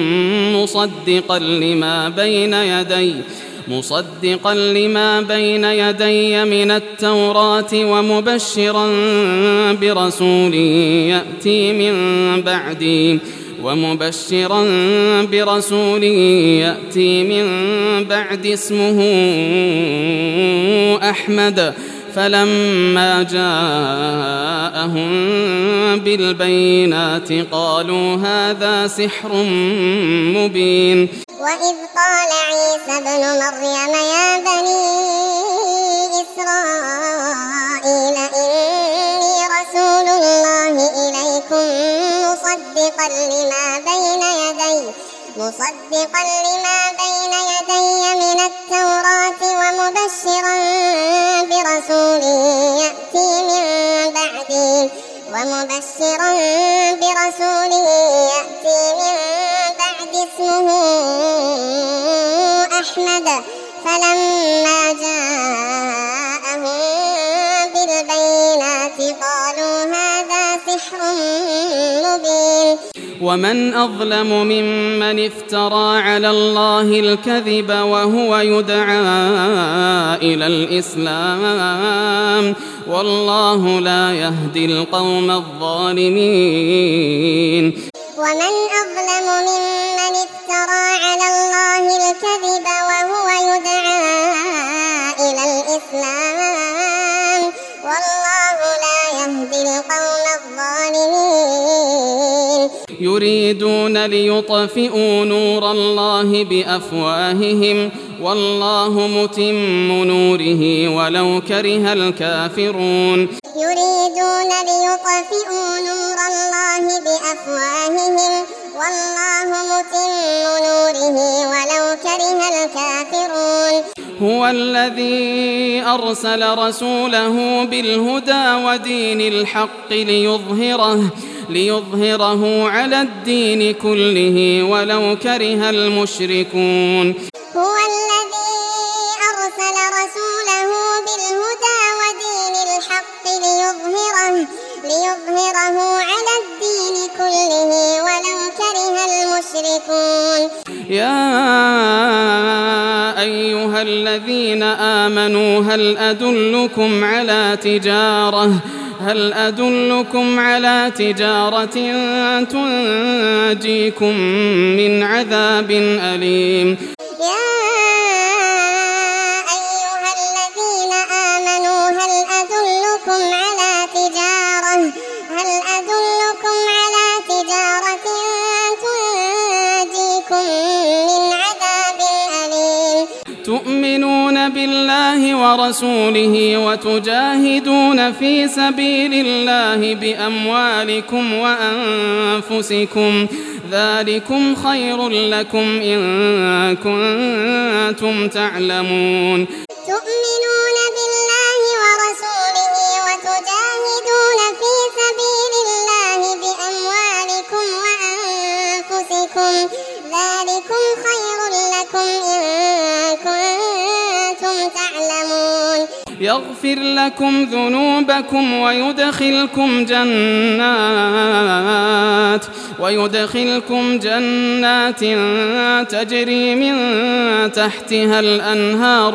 مصدقا لما بين يدي من التوراة ومبشرا برسول يأتي من بعد اسمه أحمد فلما جاءهم بالبينات قالوا هذا سحر مبين. وإذ قال عيسى ابن مريم يا بني إسرائيل إني رسول الله إليكم مصدقا لما بين يدي من التوراة ومبشرا برسول يأتي من بعد اسمه أحمد فلما جاءهم بالبينات قالوا هذا سحر مبين. ومن أظلم ممن افترى على الله الكذب وهو يدعى إلى الإسلام والله لا يهدي القوم الظالمين. ومن أظلم ممن افترى على الله الكذب وهو يدعى إلى الإسلام والله لا يهدي القوم الظالمين. يريدون ليطفئوا نور الله بأفواههم والله متم نوره ولو كره الكافرون يريدون ليطفئوا نور الله بأفواههم والله متم نوره ولو كره الكافرون هو الذي أرسل رسوله بالهدى ودين الحق ليظهره على الدين كله ولو كره المشركون هو الذي أرسل رسوله بالهدى ودين الحق ليظهره على الدين كله ولو كره المشركون يا أيها الذين آمنوا هل أدلكم على تجارة تنجيكم من عذاب أليم يا أيها الذين آمنوا هل أدلكم على تجارة تنجيكم من عذاب أليم تؤمنون بالله ورسوله وتجاهدون في سبيل الله بأموالكم وأنفسكم ذلكم خير لكم إن كنتم تعلمون تؤمنون بالله ورسوله وتجاهدون في سبيل الله بأموالكم وأنفسكم ذلكم خير لكم إن كنتم تعلمون يغفر لكم ذنوبكم ويدخلكم جنات تجري من تحتها الأنهار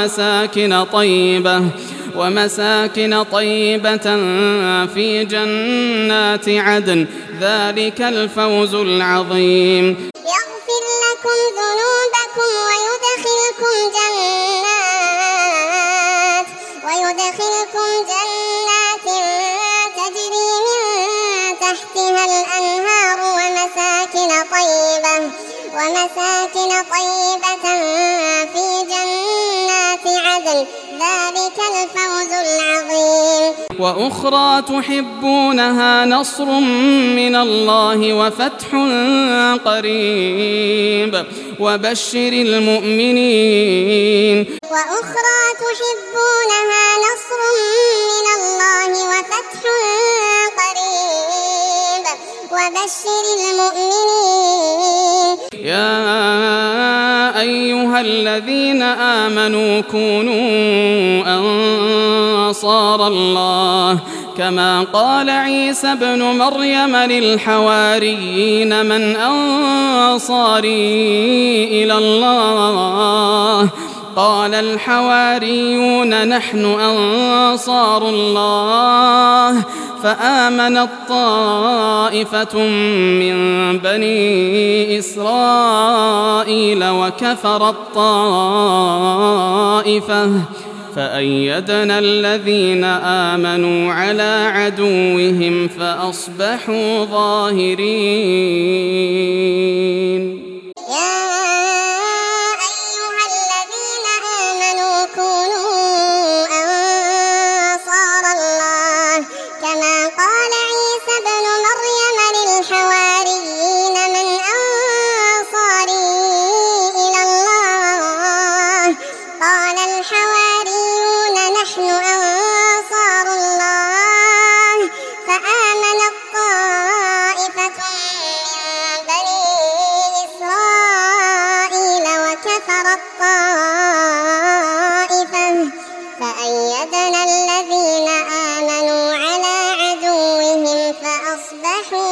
ومساكن طيبة في جنات عدن ذلك الفوز العظيم يغفر لكم ذنوبكم ويدخلكم جنات تجري من تحتها الأنهار ومساكن طيبة في جنات عدن ذلك الفوز العظيم وأخرى تحبونها نصر من الله وفتح قريب وبشر المؤمنين وأخرى تحبونها نصر من الله وفتح قريب وبشر المؤمنين يا أيها الذين آمنوا كونوا أنصار الله كما قال عيسى ابن مريم للحواريين من أنصاري إلى الله قال الحواريون نحن أنصار الله فآمنت طائفة من بني إسرائيل وكفرت طائفة فأيدنا الذين آمنوا على عدوهم فأصبحوا ظاهرين فأيدنا الذين آمنوا على عدوهم فأصبحوا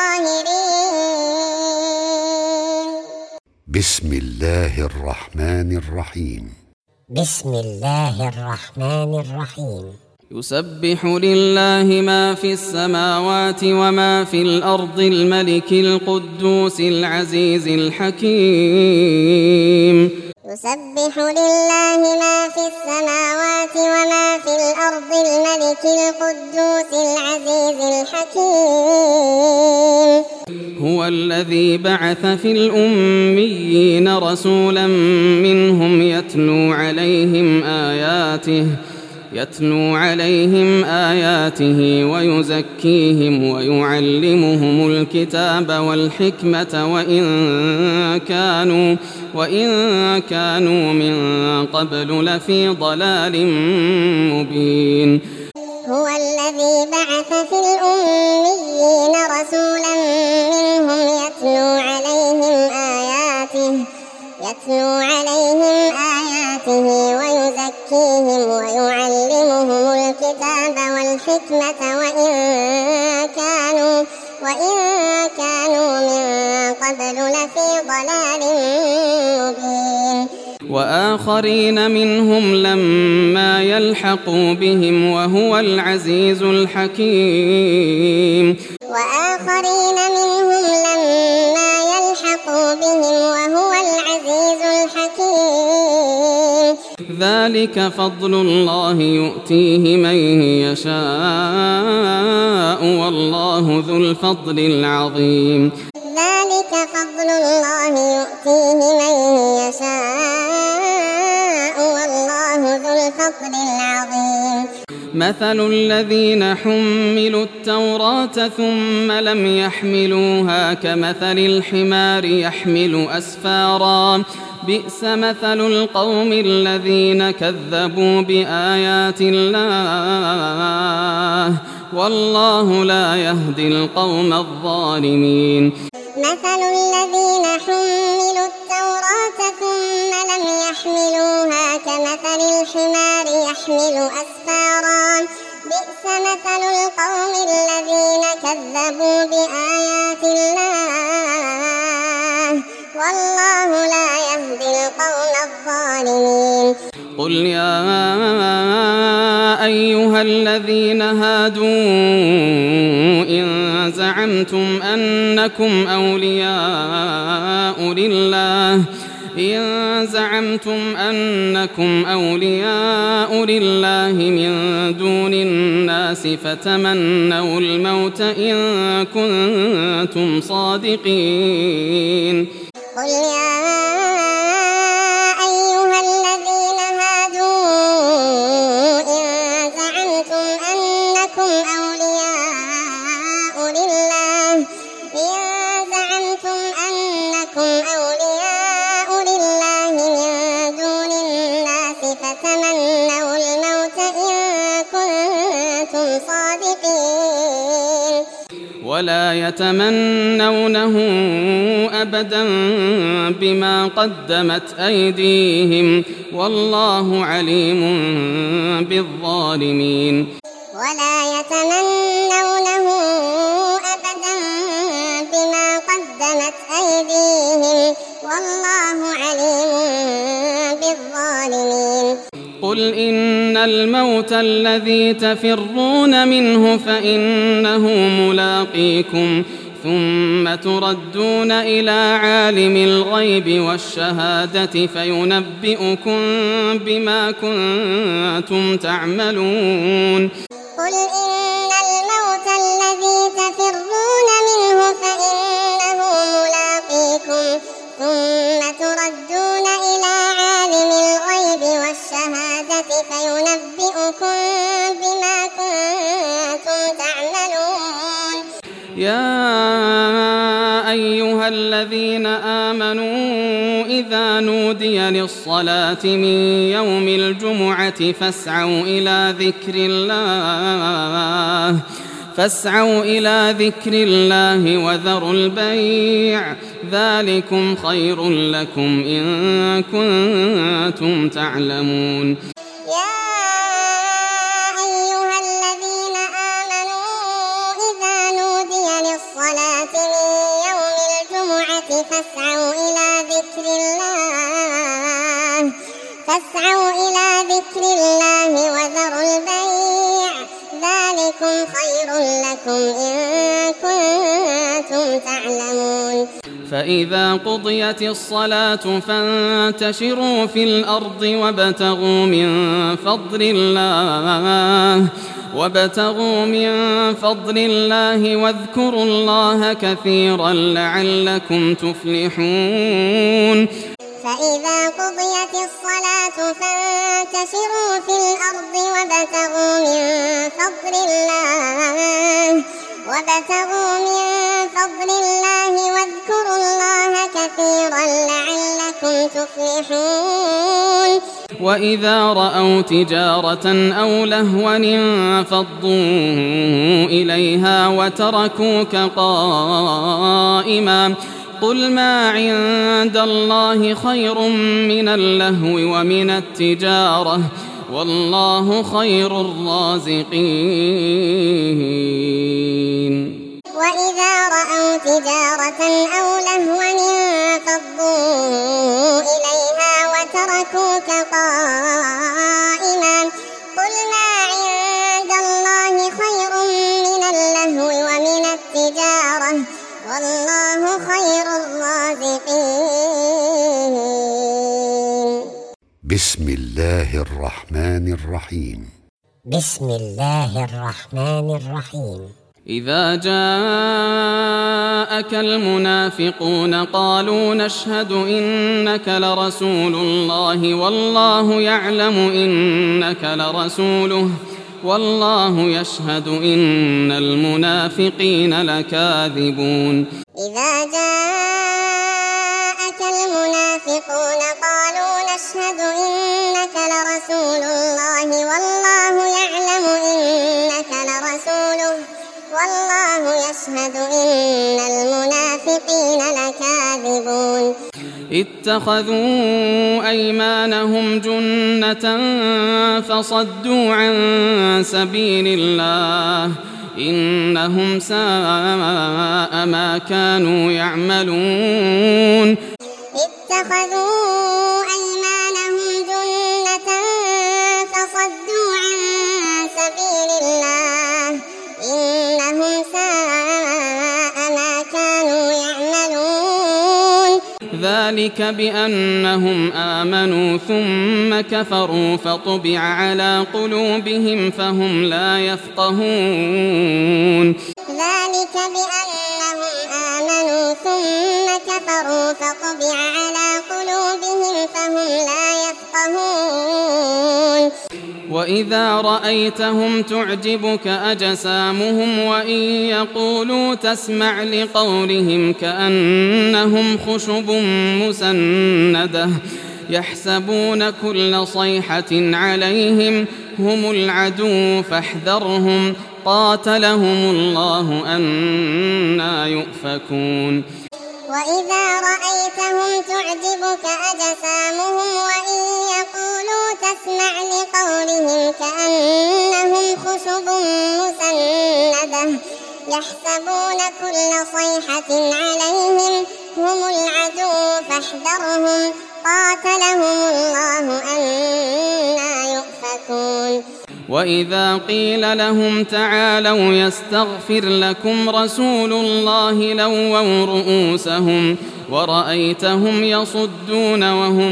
ظاهرين بسم الله الرحمن الرحيم بسم الله الرحمن الرحيم يسبح لله ما في السماوات وما في الأرض الملك القدوس العزيز الحكيم يسبح لله ما في السماوات وما في الأرض الملك القدوس العزيز الحكيم هو الذي بعث في الأميين رسولا منهم يتلو عليهم آياته ويزكيهم ويعلمهم الكتاب والحكمة وإن كانوا من قبل لفي ضلال مبين. هو الذي بعث في الأميين رسولا منهم يتلو عليهم آياته ويزكيهم ويعلمهم الكتاب والحكمة وإن كانوا من قبل لفي ضلال مبين. وآخرين منهم لما يلحقوا بهم وهو العزيز الحكيم. ذلك فضل الله يؤتيه من يشاء والله ذو الفضل العظيم. مثل الذين حملوا التوراة ثم لم يحملوها كمثل الحمار يحمل أسفارا بئس مثل القوم الذين كذبوا بآيات الله والله لا يهدي القوم الظالمين. مثل الذين حملوا التوراة ثم لم يحملوها كمثل الحمار يحمل أسفارا بئس مثل القوم الذين كذبوا بآيات الله والله لا يهدي القوم الظالمين. قل يا أيها الذين هادوا إن زعمتم أنكم أولياء لله من دون الناس فتمنوا الموت إن كنتم صادقين. قل يا أيها الذين هادوا إن زعمتم أنكم أولياء لله من دون الناس فتمنوا الموت إن كنتم صادقين. ولا يتمنونه أبدا بما قدمت أيديهم والله عليم بالظالمين. قل إن الموت الذي تفرون منه فإنه ملاقيكم ثم تردون إلى عالم الغيب والشهادة فينبئكم بما كنتم تعملون. قل إن الموت الذي تفرون منه فإنه ملاقيكم ثم تردون إلى عالم الغيب والشهادة فينبئكم بما كنتم تعملون. يا أيها الذين آمنوا إذا نودي للصلاة من يوم الجمعة فاسعوا إلى ذكر الله وذروا البيع ذلكم خير لكم إن كنتم تعلمون. فاسعوا إلى ذكر الله وذروا البيع ذلكم خير لكم إن كنتم تعلمون. فإذا قضيت الصلاة فانتشروا في الأرض وابتغوا من فضل الله واذكروا الله كثيرا لعلكم تفلحون. فإذا قضيت الصلاة وابتغوا من فضل الله واذكروا الله كثيرا لعلكم تفلحون وإذا رأوا تجارة أو لهوا انفضوا إليها وتركوك قائما قل ما عند الله خير من اللهو ومن التجارة والله خير الرازقين وإذا رأوا تجارة أو لهوا انفضوا إليها وتركوك قائما قل ما عند الله خير من اللهو ومن التجارة والله خير الرازقين بسم الله الرحمن الرحيم بسم الله الرحمن الرحيم إذا جاءك المنافقون قالوا نشهد إنك لرسول الله والله يعلم إنك لرسوله والله يشهد إن المنافقين لكاذبون إذا جاءك المنافقون قالوا نشهد إنك لرسول الله والله يعلم إنك لرسوله والله يشهد إن المنافقين لكاذبون اتخذوا أيمانهم جنة فصدوا عن سبيل الله إنهم ساء ما كانوا يعملون اتخذوا أيمانهم جنة فصدوا عن سبيل الله إنهم ساء ما كانوا يعملون ذلك بأنهم آمنوا ثم كفروا فطبع على قلوبهم فهم لا يفقهون ذلك بأنهم آمنوا ثم كفروا فطبع على قلوبهم فهم لا يفقهون وإذا رأيتهم تعجبك أجسامهم وإن يقولوا تسمع لقولهم كأنهم خشب مسندة يحسبون كل صيحة عليهم هم العدو فاحذرهم قاتلهم الله أنى يؤفكون وإذا رأيتهم تعجبك أجسامهم وإن يقولوا تسمع لقولهم كأنهم خشب مسندة يحسبون كل صيحة عليهم هم العدو فاحذرهم قاتلهم الله أنى يؤفكون وإذا قيل لهم تعالوا يستغفر لكم رسول الله لووا رؤوسهم ورأيتهم يصدون وهم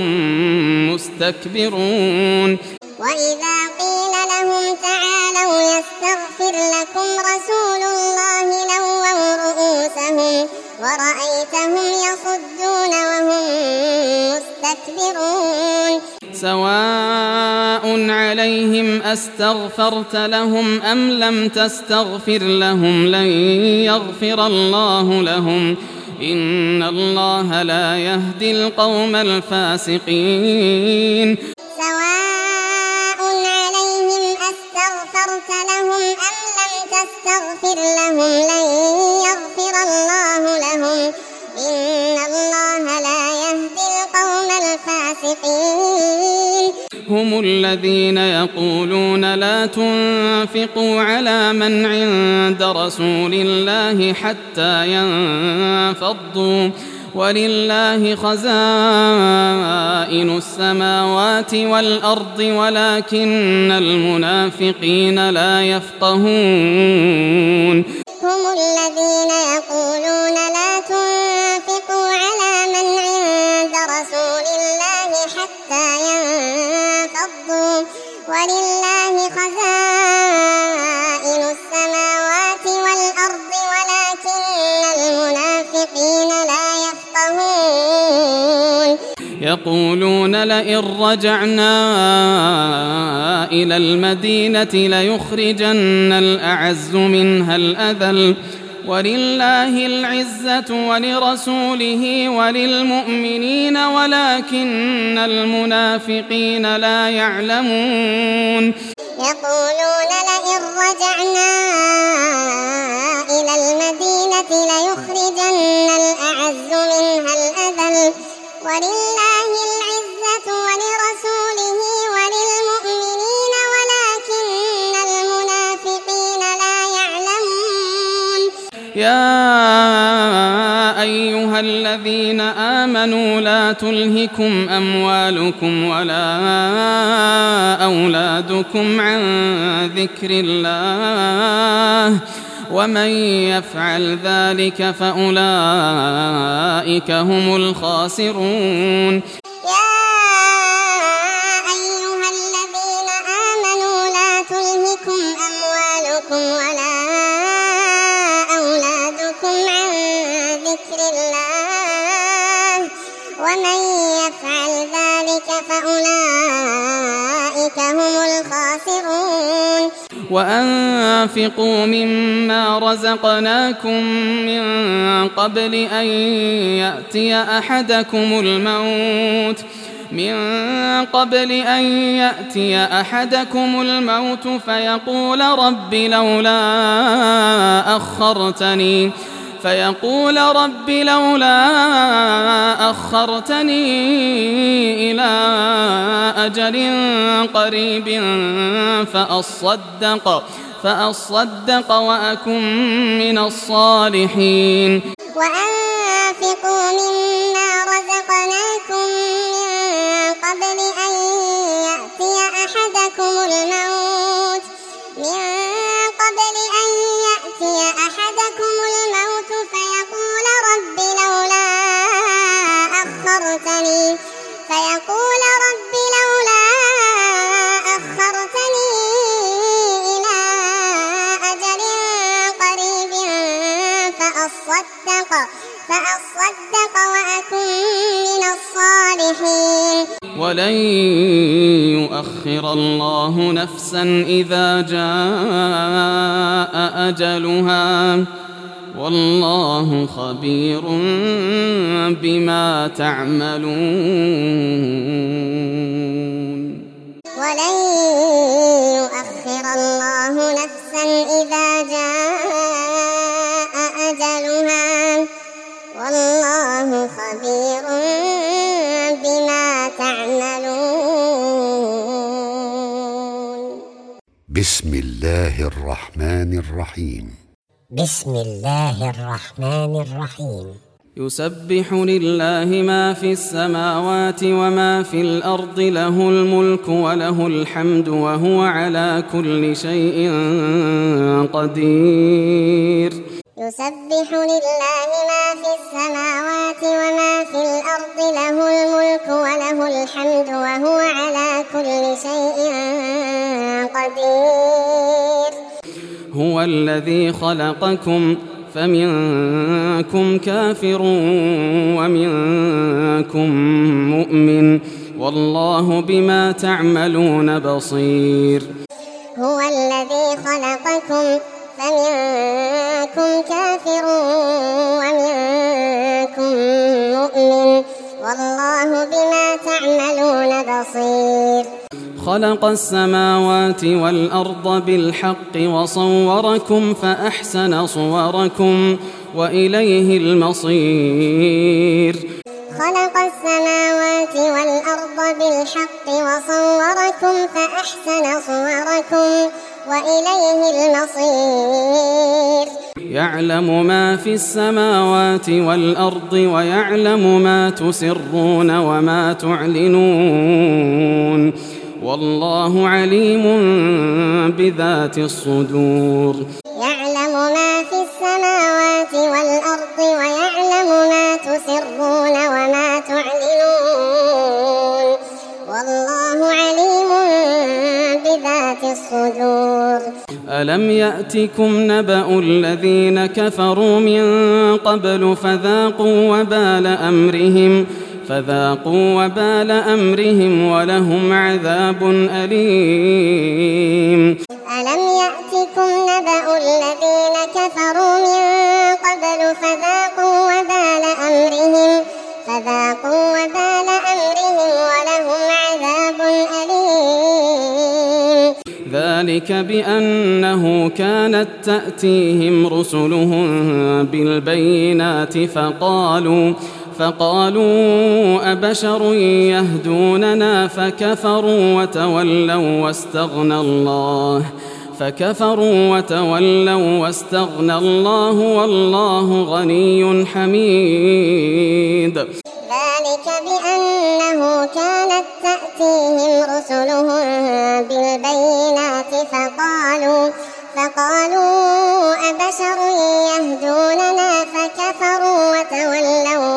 مستكبرون وإذا قيل لهم تعالوا يستغفر لكم رسول الله لووا رؤوسهم ورأيتهم يصدون وهم مستكبرون سواء عليهم أستغفرت لهم أم لم تستغفر لهم لن يغفر الله لهم إن الله لا يهدي القوم الفاسقين سواء عليهم أستغفرت لهم أم لم تستغفر لهم لن يغفر الله لهم إن الله لا يهدي القوم الفاسقين هم الذين يقولون لا تنفقوا على من عند رسول الله حتى ينفضوا ولله خزائن السماوات والأرض ولكن المنافقين لا يفقهون هم الذين يقولون لا تنفقوا على من عند رسول الله حتى ينفضوا ولله خزائن السماوات والأرض ولكن المنافقين لا يفقهون يقولون لئن رجعنا إلى المدينة ليخرجن الأعز منها الأذل ولله العزة ولرسوله وللمؤمنين ولكن المنافقين لا يعلمون يقولون لئن رجعنا إلى المدينة ليخرجن الأعز منها الأذل ولله العزة ولرسوله وللمؤمنين ولكن المنافقين لا يعلمون يا أيها الذين آمنوا لا تلهكم أموالكم ولا أولادكم عن ذكر الله ومن يفعل ذلك فأولئك هم الخاسرون يا أيها الذين آمنوا لا تلهكم أموالكم ولا أولادكم عن ذكر الله ومن يفعل ذلك فأولئك هم الخاسرون وأنفقوا مما رزقناكم من قبل أن يأتي أحدكم الموت فيقول رب لولا أخرتني إلى أجل قريب فأصدق وأكن من الصالحين وأنفقوا مما رزقناكم من قبل أن يأتي أحدكم الموت فيقول رب لولا أخرتني إلى أجل قريب فأصدق وأكن من الصالحين ولن يؤخر الله نفسا إذا جاء أجلها والله خبير بما تعملون ولن يؤخر الله نفسا إذا جاء أجلها والله خبير بما تعملون بسم الله الرحمن الرحيم بسم الله الرحمن الرحيم يسبح لله ما في السماوات وما في الأرض له الملك وله الحمد وهو على كل شيء قدير يسبح لله ما في السماوات وما في الأرض له الملك وله الحمد وهو على كل شيء قدير هو الذي خلقكم فمنكم كافر ومنكم مؤمن والله بما تعملون بصير هو الذي خلقكم فمنكم كافر ومنكم مؤمن والله بما تعملون بصير خلق السماوات والأرض بالحق وصوركم فأحسن صوركم وإليه المصير خلق السماوات والأرض بالحق وصوركم فأحسن صوركم وإليه المصير يعلم ما في السماوات والأرض ويعلم ما تسرون وما تعلنون والله عليم بذات الصدور يعلم ما في السماوات والأرض ويعلم ما تسرون وما تعلنون والله عليم بذات الصدور ألم يأتكم نبأ الذين كفروا من قبل فذاقوا وبال أمرهم فذاقوا وبال أمرهم ولهم عذاب أليم. ألم يأتكم نبأ الذين كفروا من قبل فذاقوا وبال أمرهم ولهم عذاب أليم. ذلك بأنه كانت تأتيهم رسلهم بالبينات فقالوا أبشر يهدوننا فكفروا وتولوا واستغنى الله والله غني حميد. ذلك بأنه كانت تأتيهم رسلهم بالبينات فقالوا أبشر يهدوننا فكفروا وتولوا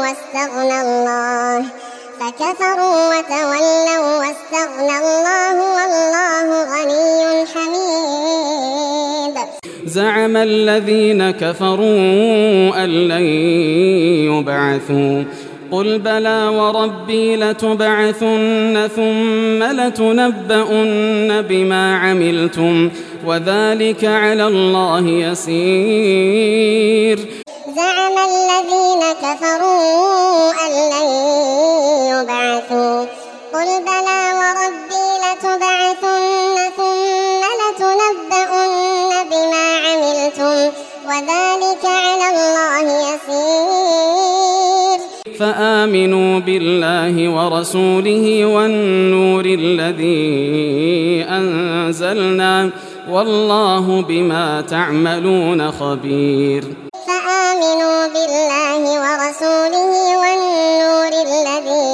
واستغنى الله والله غني حميد. زعم الذين كفروا أن لن يبعثوا قل بلى وربي لتبعثن ثم لتنبؤن بما عملتم وذلك على الله يسير. زعم الذين كفروا أن لن يبعثوا قل بلى وربي لتبعثن ثم لتنبؤن بما عملتم وذلك على الله يسير. فآمنوا بالله ورسوله والنور الذي أنزلنا والله بما تعملون خبير. فآمنوا بالله ورسوله والنور الذي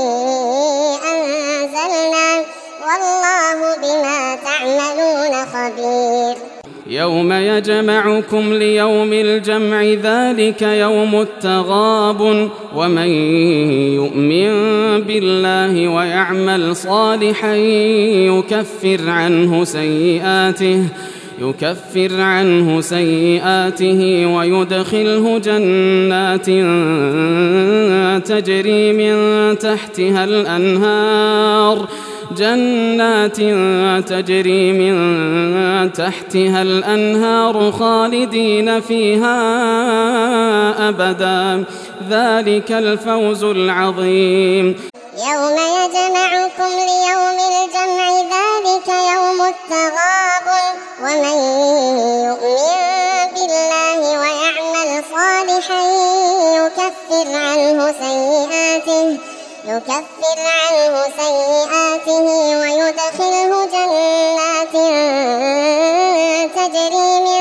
أنزلنا والله بما تعملون خبير. يوم يجمعكم ليوم الجمع ذلك يوم التغابن ومن يؤمن بالله ويعمل صالحا يكفر عنه سيئاته ويدخله جنات تجري من تحتها الأنهار خالدين فيها أبدا ذلك الفوز العظيم. يوم يجمعكم ليوم الجمع ذلك يوم التغابن ومن يؤمن بالله ويعمل صالحا يكفر عنه سيئاته ويدخله جنات تجري من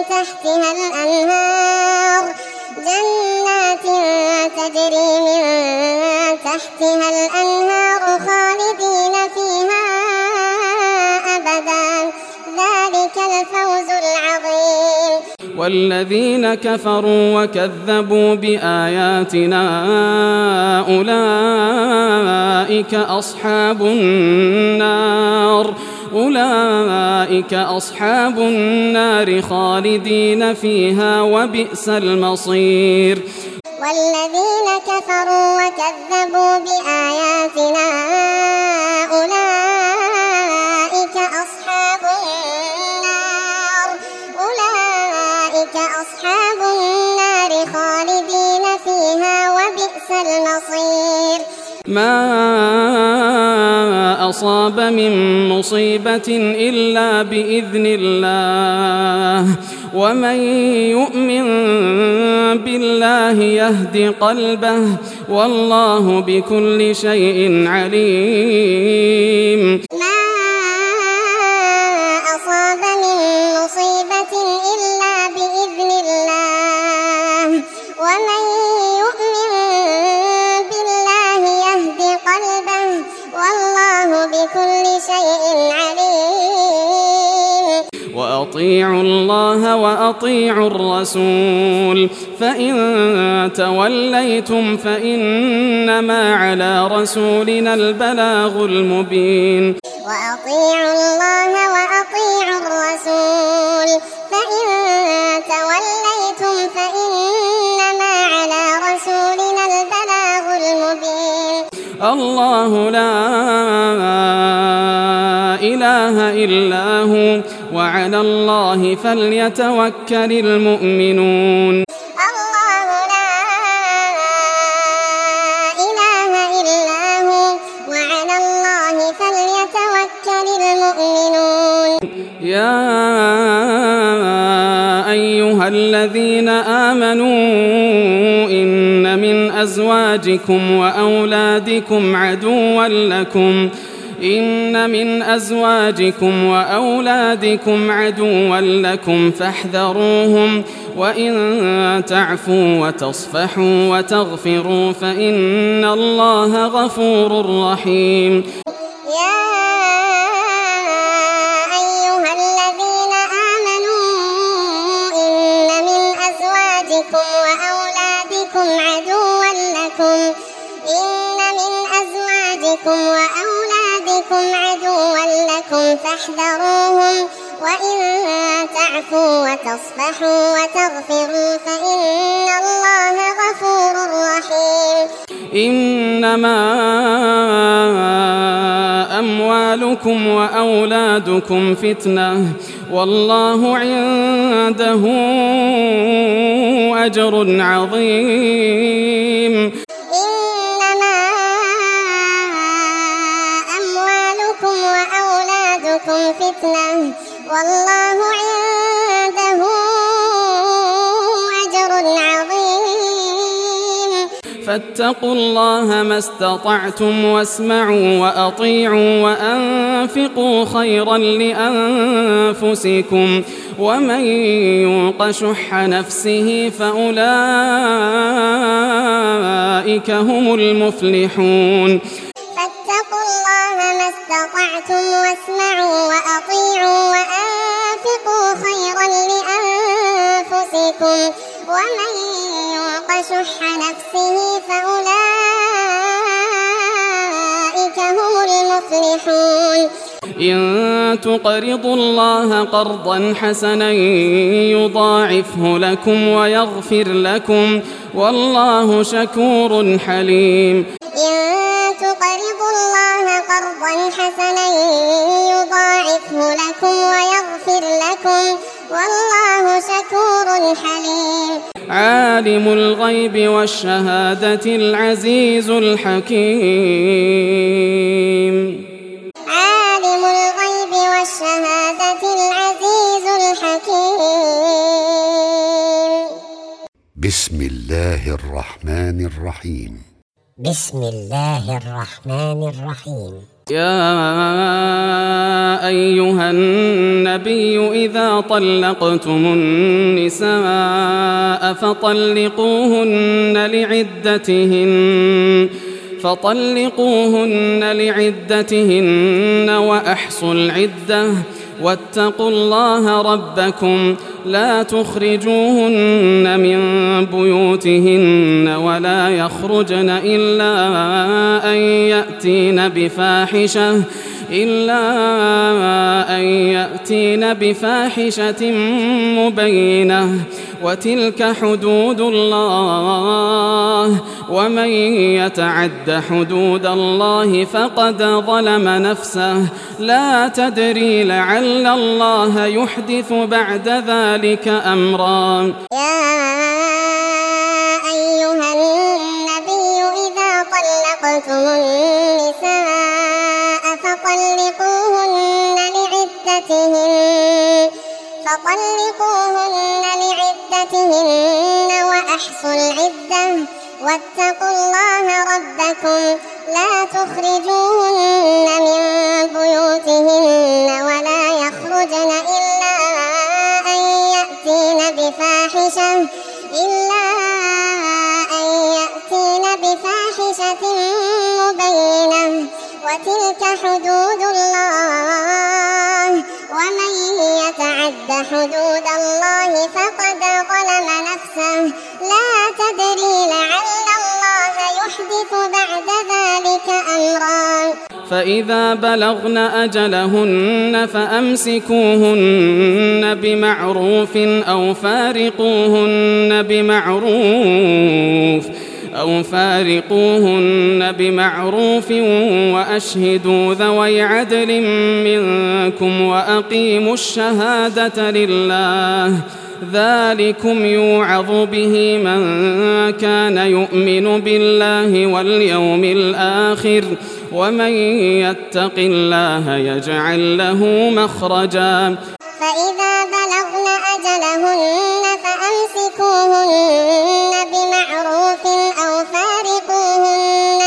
تحتها الأنهار خالدين فيها أبدا ذلك الفوز العظيم. والذين كفروا وكذبوا بآياتنا أولئك أصحاب النار خالدين فيها وبئس المصير. والذين كفروا وكذبوا بآياتنا أولئك أصحاب النار خالدين فيها وبئس المصير. ما أصاب من مصيبة إلا بإذن الله ومن يؤمن بالله يهد قلبه والله بكل شيء عليم. ما أصاب من مصيبة إلا بإذن الله ومن يؤمن بالله يهد قلبه والله بكل شيء عليم. وأطيعوا الله وأطيعوا الرسول فإن توليتم فإنما على رسولنا البلاغ المبين. وأطيعوا الله وأطيعوا الرسول فإن توليتم فإنما على رسولنا البلاغ المبين. الله لا إله إلا هو وعلى الله فليتوكل المؤمنون. الله لا إله إلا هو وعلى الله فليتوكل المؤمنون. يا أيها الذين آمنوا إن من أزواجكم وأولادكم عدوا لكم فاحذروهم وإن تعفوا وتصفحوا وتغفروا فإن الله غفور رحيم. وأولادكم عدوا لكم فاحذروهم وإن تعفوا وتصفحوا وتغفروا فإن الله غفور رحيم. إنما أموالكم وأولادكم فتنة والله عنده أجر عظيم. فتنة والله عنده أجر عظيم. فاتقوا الله ما استطعتم واسمعوا وأطيعوا وأنفقوا خيرا لأنفسكم ومن يوق شح نفسه فأولئك هم المفلحون. فاتقوا الله ما استطعتم واسمعوا وأطيعوا وأنفقوا خيرا لأنفسكم ومن يوق شح نفسه فأولئك هم المفلحون. إن تقرضوا الله قرضا حسنا يضاعفه لكم ويغفر لكم والله شكور حليم. تقرضوا الله قرضا حسنا يضاعفه لكم ويغفر لكم والله شكور حليم. عالم الغيب والشهادة العزيز الحكيم. عالم الغيب والشهادة العزيز الحكيم. بسم الله الرحمن الرحيم. بسم الله الرحمن الرحيم. يا أيها النبي إذا طلقتم النساء فطلقوهن لعدتهن وأحصوا العدة واتقوا الله ربكم لا تخرجوهن من بيوتهن ولا يخرجن إلا أن يأتين بفاحشة مبينة وتلك حدود الله ومن يتعد حدود الله فقد ظلم نفسه لا تدري لعل الله يحدث بعد ذلك أمرا. يا أيها النبي إذا طلقتم النساء فطلقوهن لعدتهن وأحصوا العدة واتقوا الله ربكم لا تخرجوهن من بيوتهن ولا يخرجن إلا أن يأتين بفاحشة مبينة وتلك حدود الله ومن يتعد حدود الله فقد ظلم نفسه لا تدري لعل الله يحدث بعد ذلك أمرا. فإذا بلغن أجلهن فأمسكوهن بمعروف أو فارقوهن بمعروف وأشهدوا ذوي عدل منكم وأقيموا الشهادة لله ذلكم يوعظ به من كان يؤمن بالله واليوم الآخر ومن يتق الله يجعل له مخرجا فإذا بلغن أجلهن فأمسكوهن بمعروف أو فارقوهن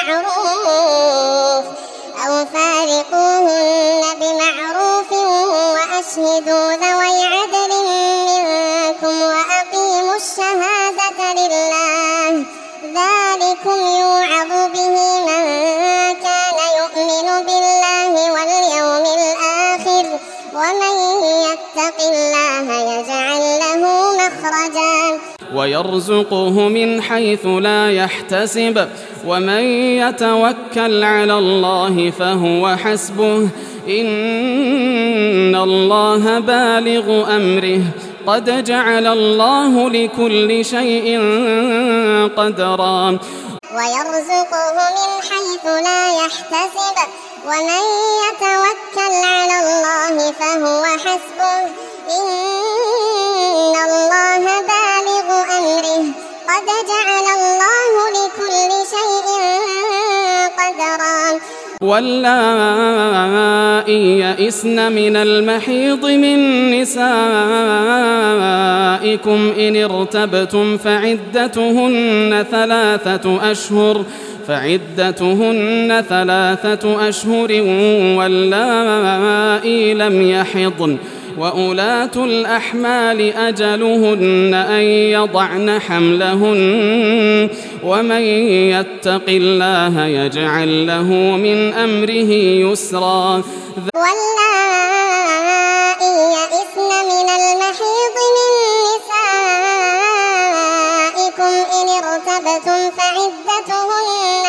بمعروف وأشهدوا ذوي عدل منكم وأقيموا الشهادة لله ذلكم يوعظ به من كان يؤمن بالله واليوم الآخر ومن يتق الله يجعل له مخرجا ويرزقه من حيث لا يحتسب ومن يتوكل على الله فهو حسبه إن الله بالغ أمره قد جعل الله لكل شيء قدرا ويرزقه من حيث لا يحتسب ومن يتوكل على الله فهو حسبه إن الله بالغ أمره قد جعل الله لكل شيء قدرا واللائي يئسن من المحيض من نسائكم إن ارتبتم فعدتهن ثلاثة أشهر واللائي لم يحضن وأولاة الأحمال أجلهن أن يضعن حملهن ومن يتق الله يجعل له من أمره يسرا واللائي يئسن من المحيض من نسائكم إن ارتبتم فعدتهن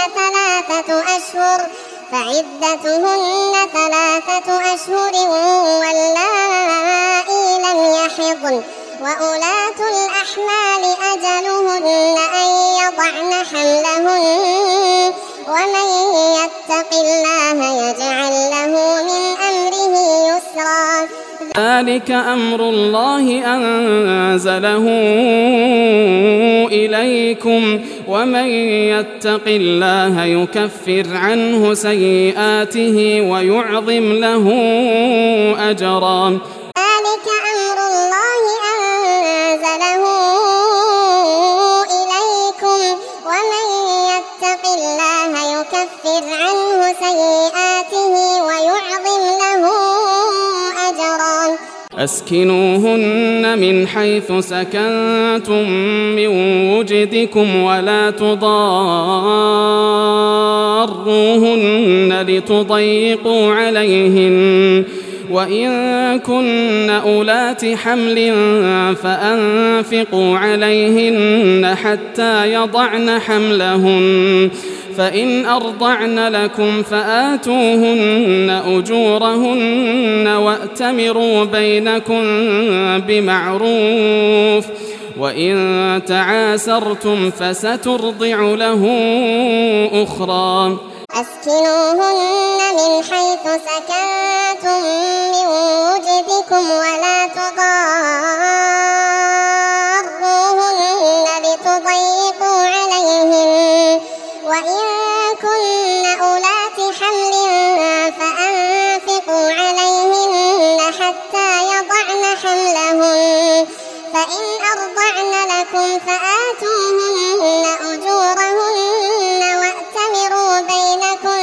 ثلاثة أشهر واللائي لم يحضن وأولاة الأحمال أجلهن أن يضعن حملهن ومن يتق الله يجعل له من أمره يسرا ذلك أمر الله أنزله إليكم ومن يتق الله يكفر عنه سيئاته ويعظم له أجرا ذلك أمر الله أنزله إليكم ومن يتق الله يكفر عنه سيئاته ويعظم له أجرا أسكنوهن من حيث سكنتم من وجدكم ولا تضاروهن لتضيقوا عليهن وإن كن أولات حمل فأنفقوا عليهن حتى يضعن حملهن فإن أرضعن لكم فآتوهن أجورهن وأتمروا بينكم بمعروف وإن تعاسرتم فسترضع له أخرى أسكنوهن من حيث سكنتم من وجدكم ولا تضاروهن لتضيقوا عليهن وإن كن أولات حمل فأنفقوا عليهن حتى يضعن حملهن فإن أرضعن لكم فآتوهن أجورهن وأتمروا بينكم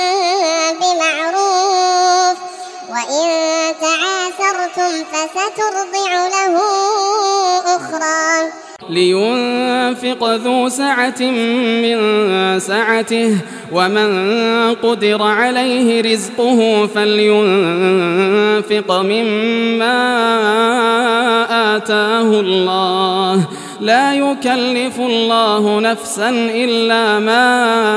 بمعروف وإن تعاسرتم فسترضع له أخرى لينفق ذو سعة من سعته ومن قدر عليه رزقه فلينفق مما آتاه الله لا يكلف الله نفسا إلا ما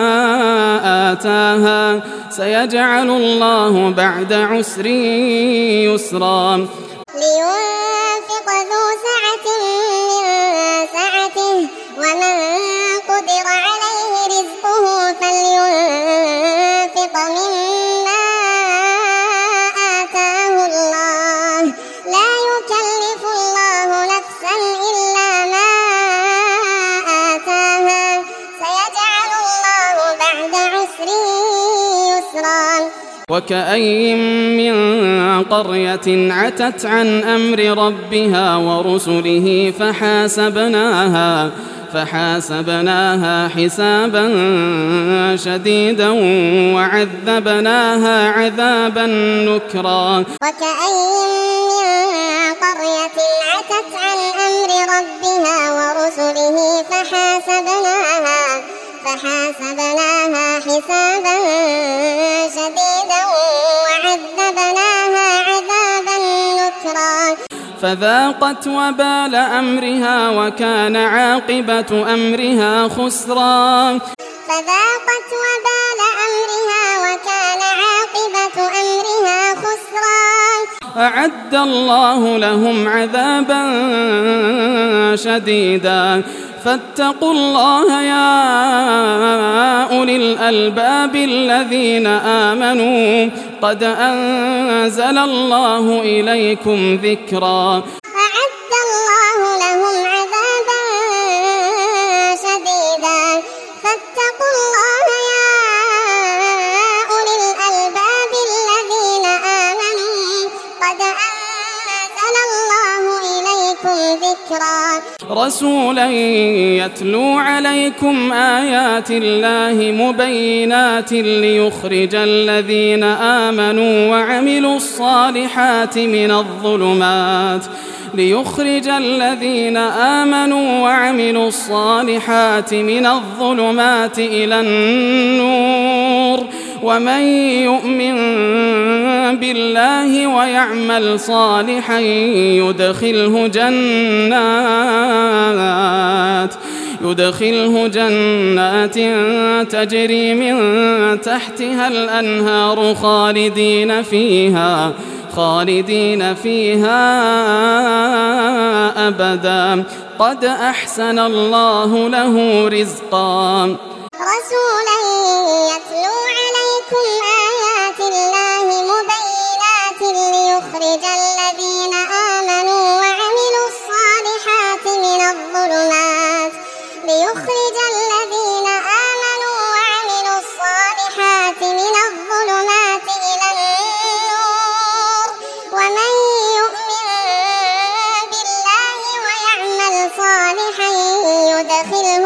آتاها سيجعل الله بعد عسر يسرا لينفق ذو سعة من سعته ومن قدر عليه وكأي من قرية عتت عن أمر ربها ورسله فحاسبناها حسابا شديدا وعذبناها عذابا نكرا. وكأي من قرية عتت عن أمر ربها ورسله فحاسبناها حسابا شديدا وعذبناها عذابا نكرا. فذاقت وبال أمرها وكان عاقبة أمرها خسرا. أعد الله لهم عذابا شديدا فاتقوا الله يا أولي الألباب الذين آمنوا قد أنزل الله إليكم ذكرا. أعد الله لهم عذابا شديدا فاتقوا الله يا أولي الألباب الذين آمنوا قد أنزل الله إليكم ذكرا. رسولا يتلو عليكم آيات الله مبينات ليخرج الذين آمنوا وعملوا الصالحات من الظلمات إلى النور ومن يؤمن بالله ويعمل صالحا يدخله جنات تجري من تحتها الأنهار خالدين فيها أبدا قد أحسن الله له رزقا. رسولا يتلو عليكم آيات الله مبينات ليخرج الذين آمنوا وعملوا الصالحات من الظلمات إلى النور ومن يؤمن بالله ويعمل صالحا يدخله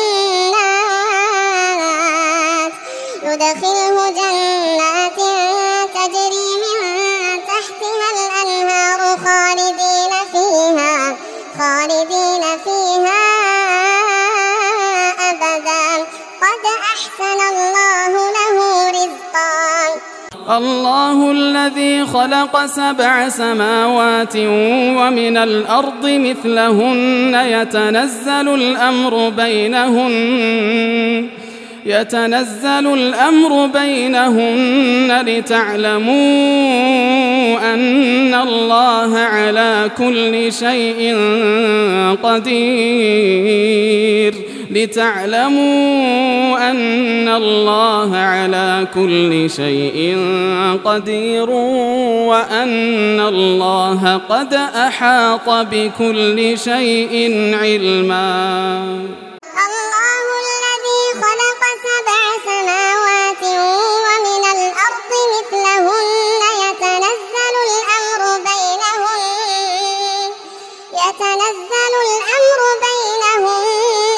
جنات تجري من تحتها الأنهار خالدين فيها أبدا قد أحسن الله له رزقا. الله الذي خلق 7 سماوات ومن الأرض مثلهن يتنزل الأمر بينهن لتعلموا أن الله على كل شيء قدير وأن الله قد أحاط بكل شيء علما. الله الذي خلق 7 سماوات ومن الأرض مثلهن يتنزل الأمر بينهن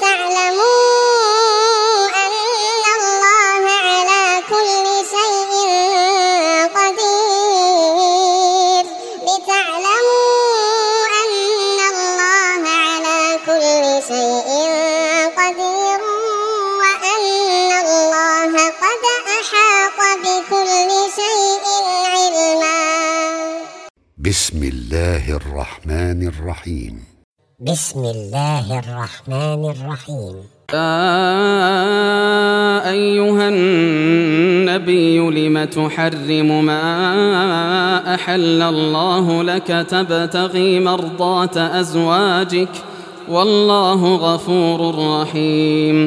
لتعلموا أن الله على كل شيء قدير وأن الله قد أحاط بكل شيء علما. بسم الله الرحمن الرحيم. يا أيها النبي لم تحرم ما أحل الله لك تبتغي مرضات أزواجك والله غفور رحيم.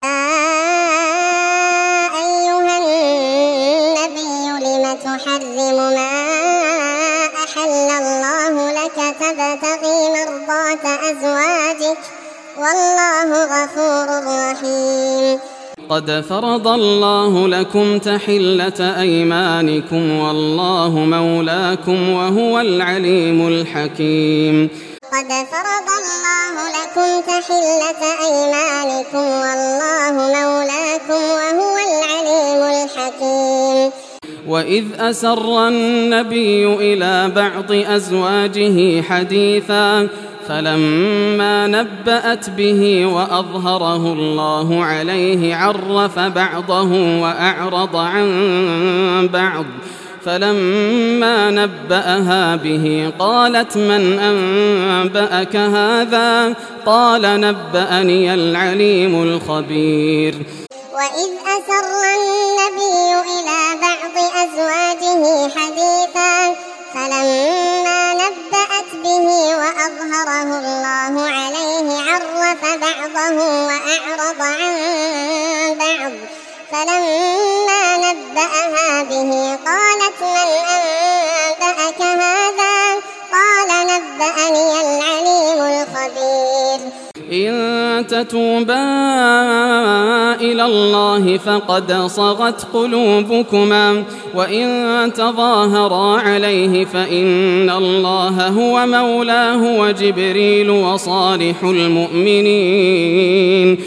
أيها النبي لم تحرم ما أحل الله لك تبتغي مرضات أزواجك والله غفور رحيم. قد فرض الله لكم تحلة أيمانكم والله مولاكم وهو العليم الحكيم. قد فرض الله لكم تحلة أيمانكم والله مولاكم وهو العليم الحكيم. وإذ أسر النبي إلى بعض أزواجه حديثا فلما نبأت به وأظهره الله عليه عرف بعضه وأعرض عن بعض فلما نبأها به قالت من أنبأك هذا قال نبأني العليم الخبير. وإذ أسر النبي إلى بعض أزواجه حديثا فلما نبأت به وأظهره الله عليه عرف بعضه وأعرض عن بعض فلما نبأها به قالت من أنبأك هذا قال نبأني العليم الخبير. إن تتوبا إلى الله فقد صغت قلوبكما وإن تظاهرا عليه فإن الله هو مولاه وجبريل وصالح المؤمنين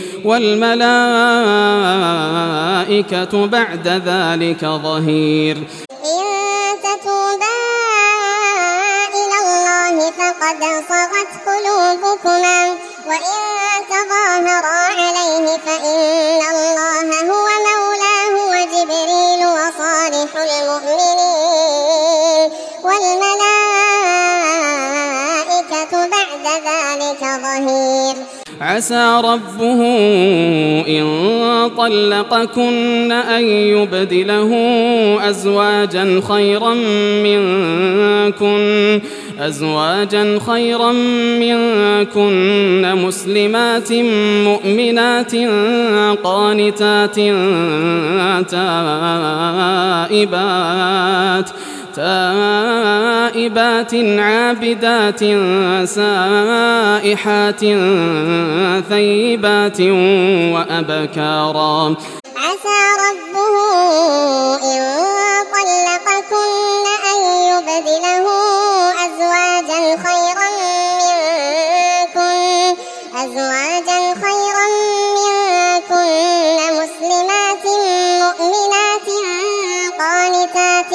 والملائكة بعد ذلك ظهير. إن تتوبا إلى الله فقد صغت قلوبكما وإن تظاهرا عليه فإن الله هو مولاه وجبريل وصالح المؤمنين والملائكة بعد ذلك ظهير. عسى ربه إن طلقكن أن يبدله أزواجا خيرا منكن مسلمات مؤمنات قانتات تائبات عابدات سائحات ثيبات وأبكارا. عسى ربه إن طلقكن أن يبدله أزواجا خيرا منكن مسلمات مؤمنات قانتات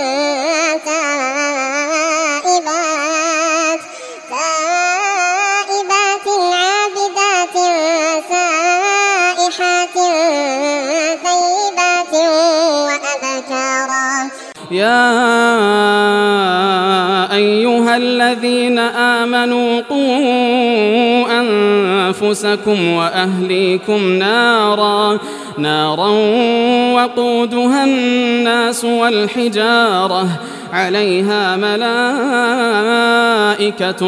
تائبات عابدات سائحات ثيبات وأبكارا. يا أيها الذين آمنوا قوا أنفسكم وأهليكم نارا وقودها الناس والحجارة عليها ملائكة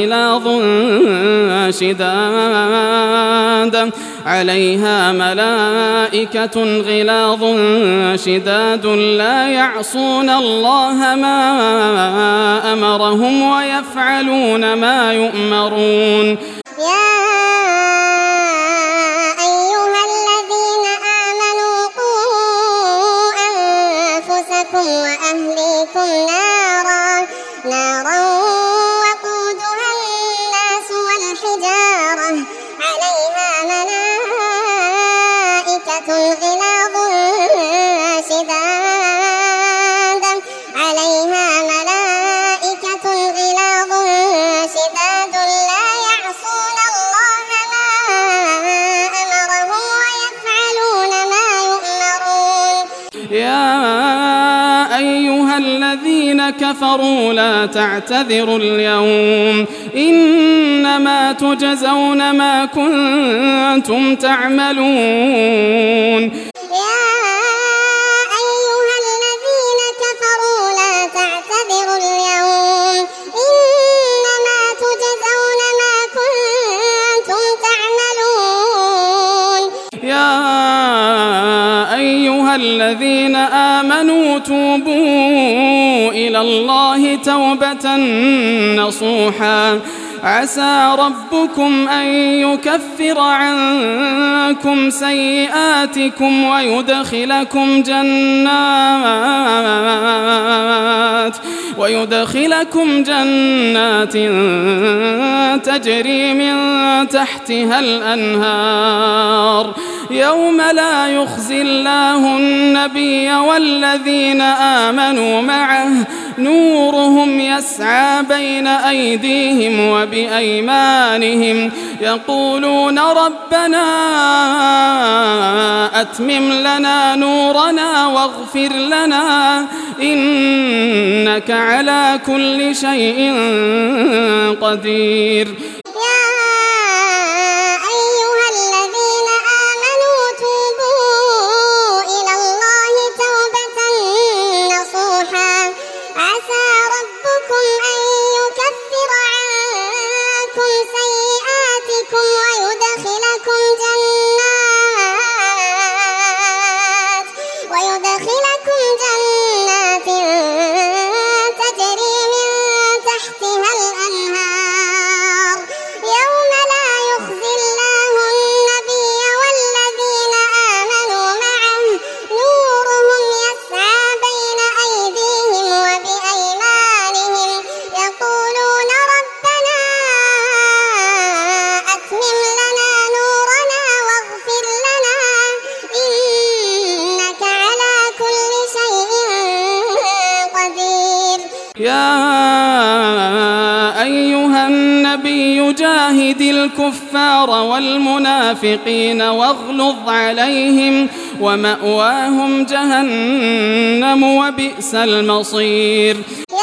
غلاظ شداد لا يعصون الله ما أمرهم ويفعلون ما يؤمرون. يا أيها الذين آمنوا قوا أنفسكم وأهليكم نارا وقودها الناس والحجارة عليها ملائكة غلاظ شداد لا يعصون الله ما أمرهم ويفعلون ما يؤمرون. يا أيها الذين كفروا لا تعتذروا اليوم إنما تجزون ما كنتم تعملون. الذين آمنوا توبوا إلى الله توبة نصوحا عسى ربكم أن يكفر عنكم سيئاتكم ويدخلكم جنات تجري من تحتها الأنهار يوم لا يخزي الله النبي والذين آمنوا معه نورهم يسعى بين أيديهم وبأيمانهم يقولون ربنا أتمم لنا نورنا واغفر لنا إنك على كل شيء قدير. جاهد الكفار والمنافقين واغلظ عليهم ومأواهم جهنم وبئس المصير.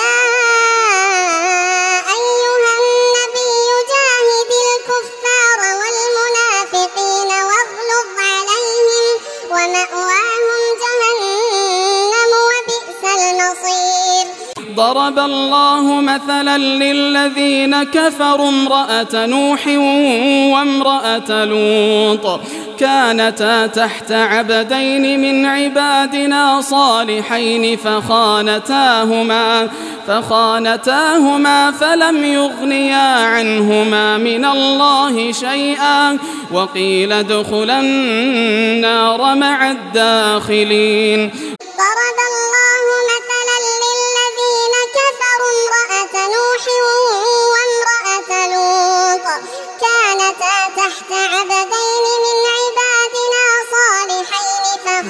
ضرب الله مثلا للذين كفروا امرأة نوح وامرأة لوط كانتا تحت عبدين من عبادنا صالحين فخانتاهما فلم يغنيا عنهما من الله شيئا وقيل ادخلا النار مع الداخلين. ضرب الله مثلا للذين كفروا امرأة نوح وامرأة لوط كانتا تحت عبدين من عبادنا صالحين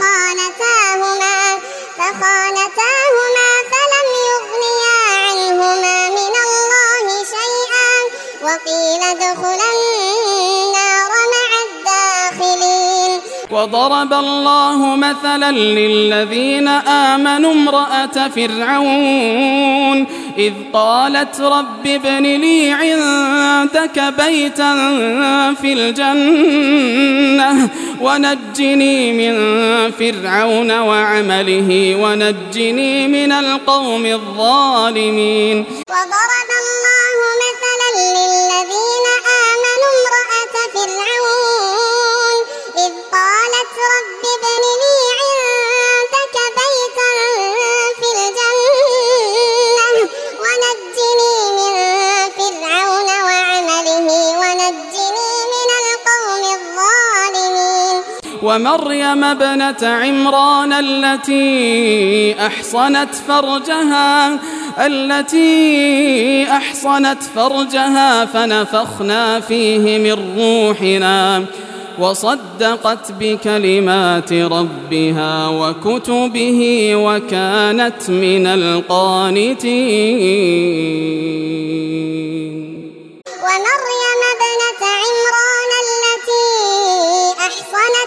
فخانتاهما فلم يغنيا عنهما من الله شيئا وقيل ادخلا النار مع الداخلين. وضرب الله مثلا للذين آمنوا امرأة فرعون إذ قالت رب ابن لي عندك بيتا في الجنة ونجني من فرعون وعمله ونجني من القوم الظالمين. وضرب الله مثلا للذين آمنوا امرأة فرعون إذ قالت رب ابن لي عندك بيتا في الجنة ونجني من فرعون وعمله ونجني من القوم الظالمين. ومريم ابنة عمران التي أحصنت فرجها فنفخنا فيه من روحنا وصدقت بكلمات ربها وكتبه وكانت من القانتين. ومريم ابنة عمران التي أحصنت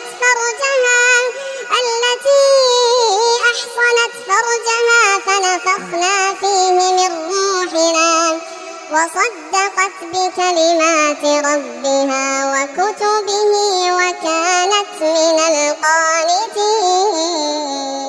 فرجها فنفخنا فيه من روحنا وصدقت بكلمات ربها وكتبه وكانت من القانتين.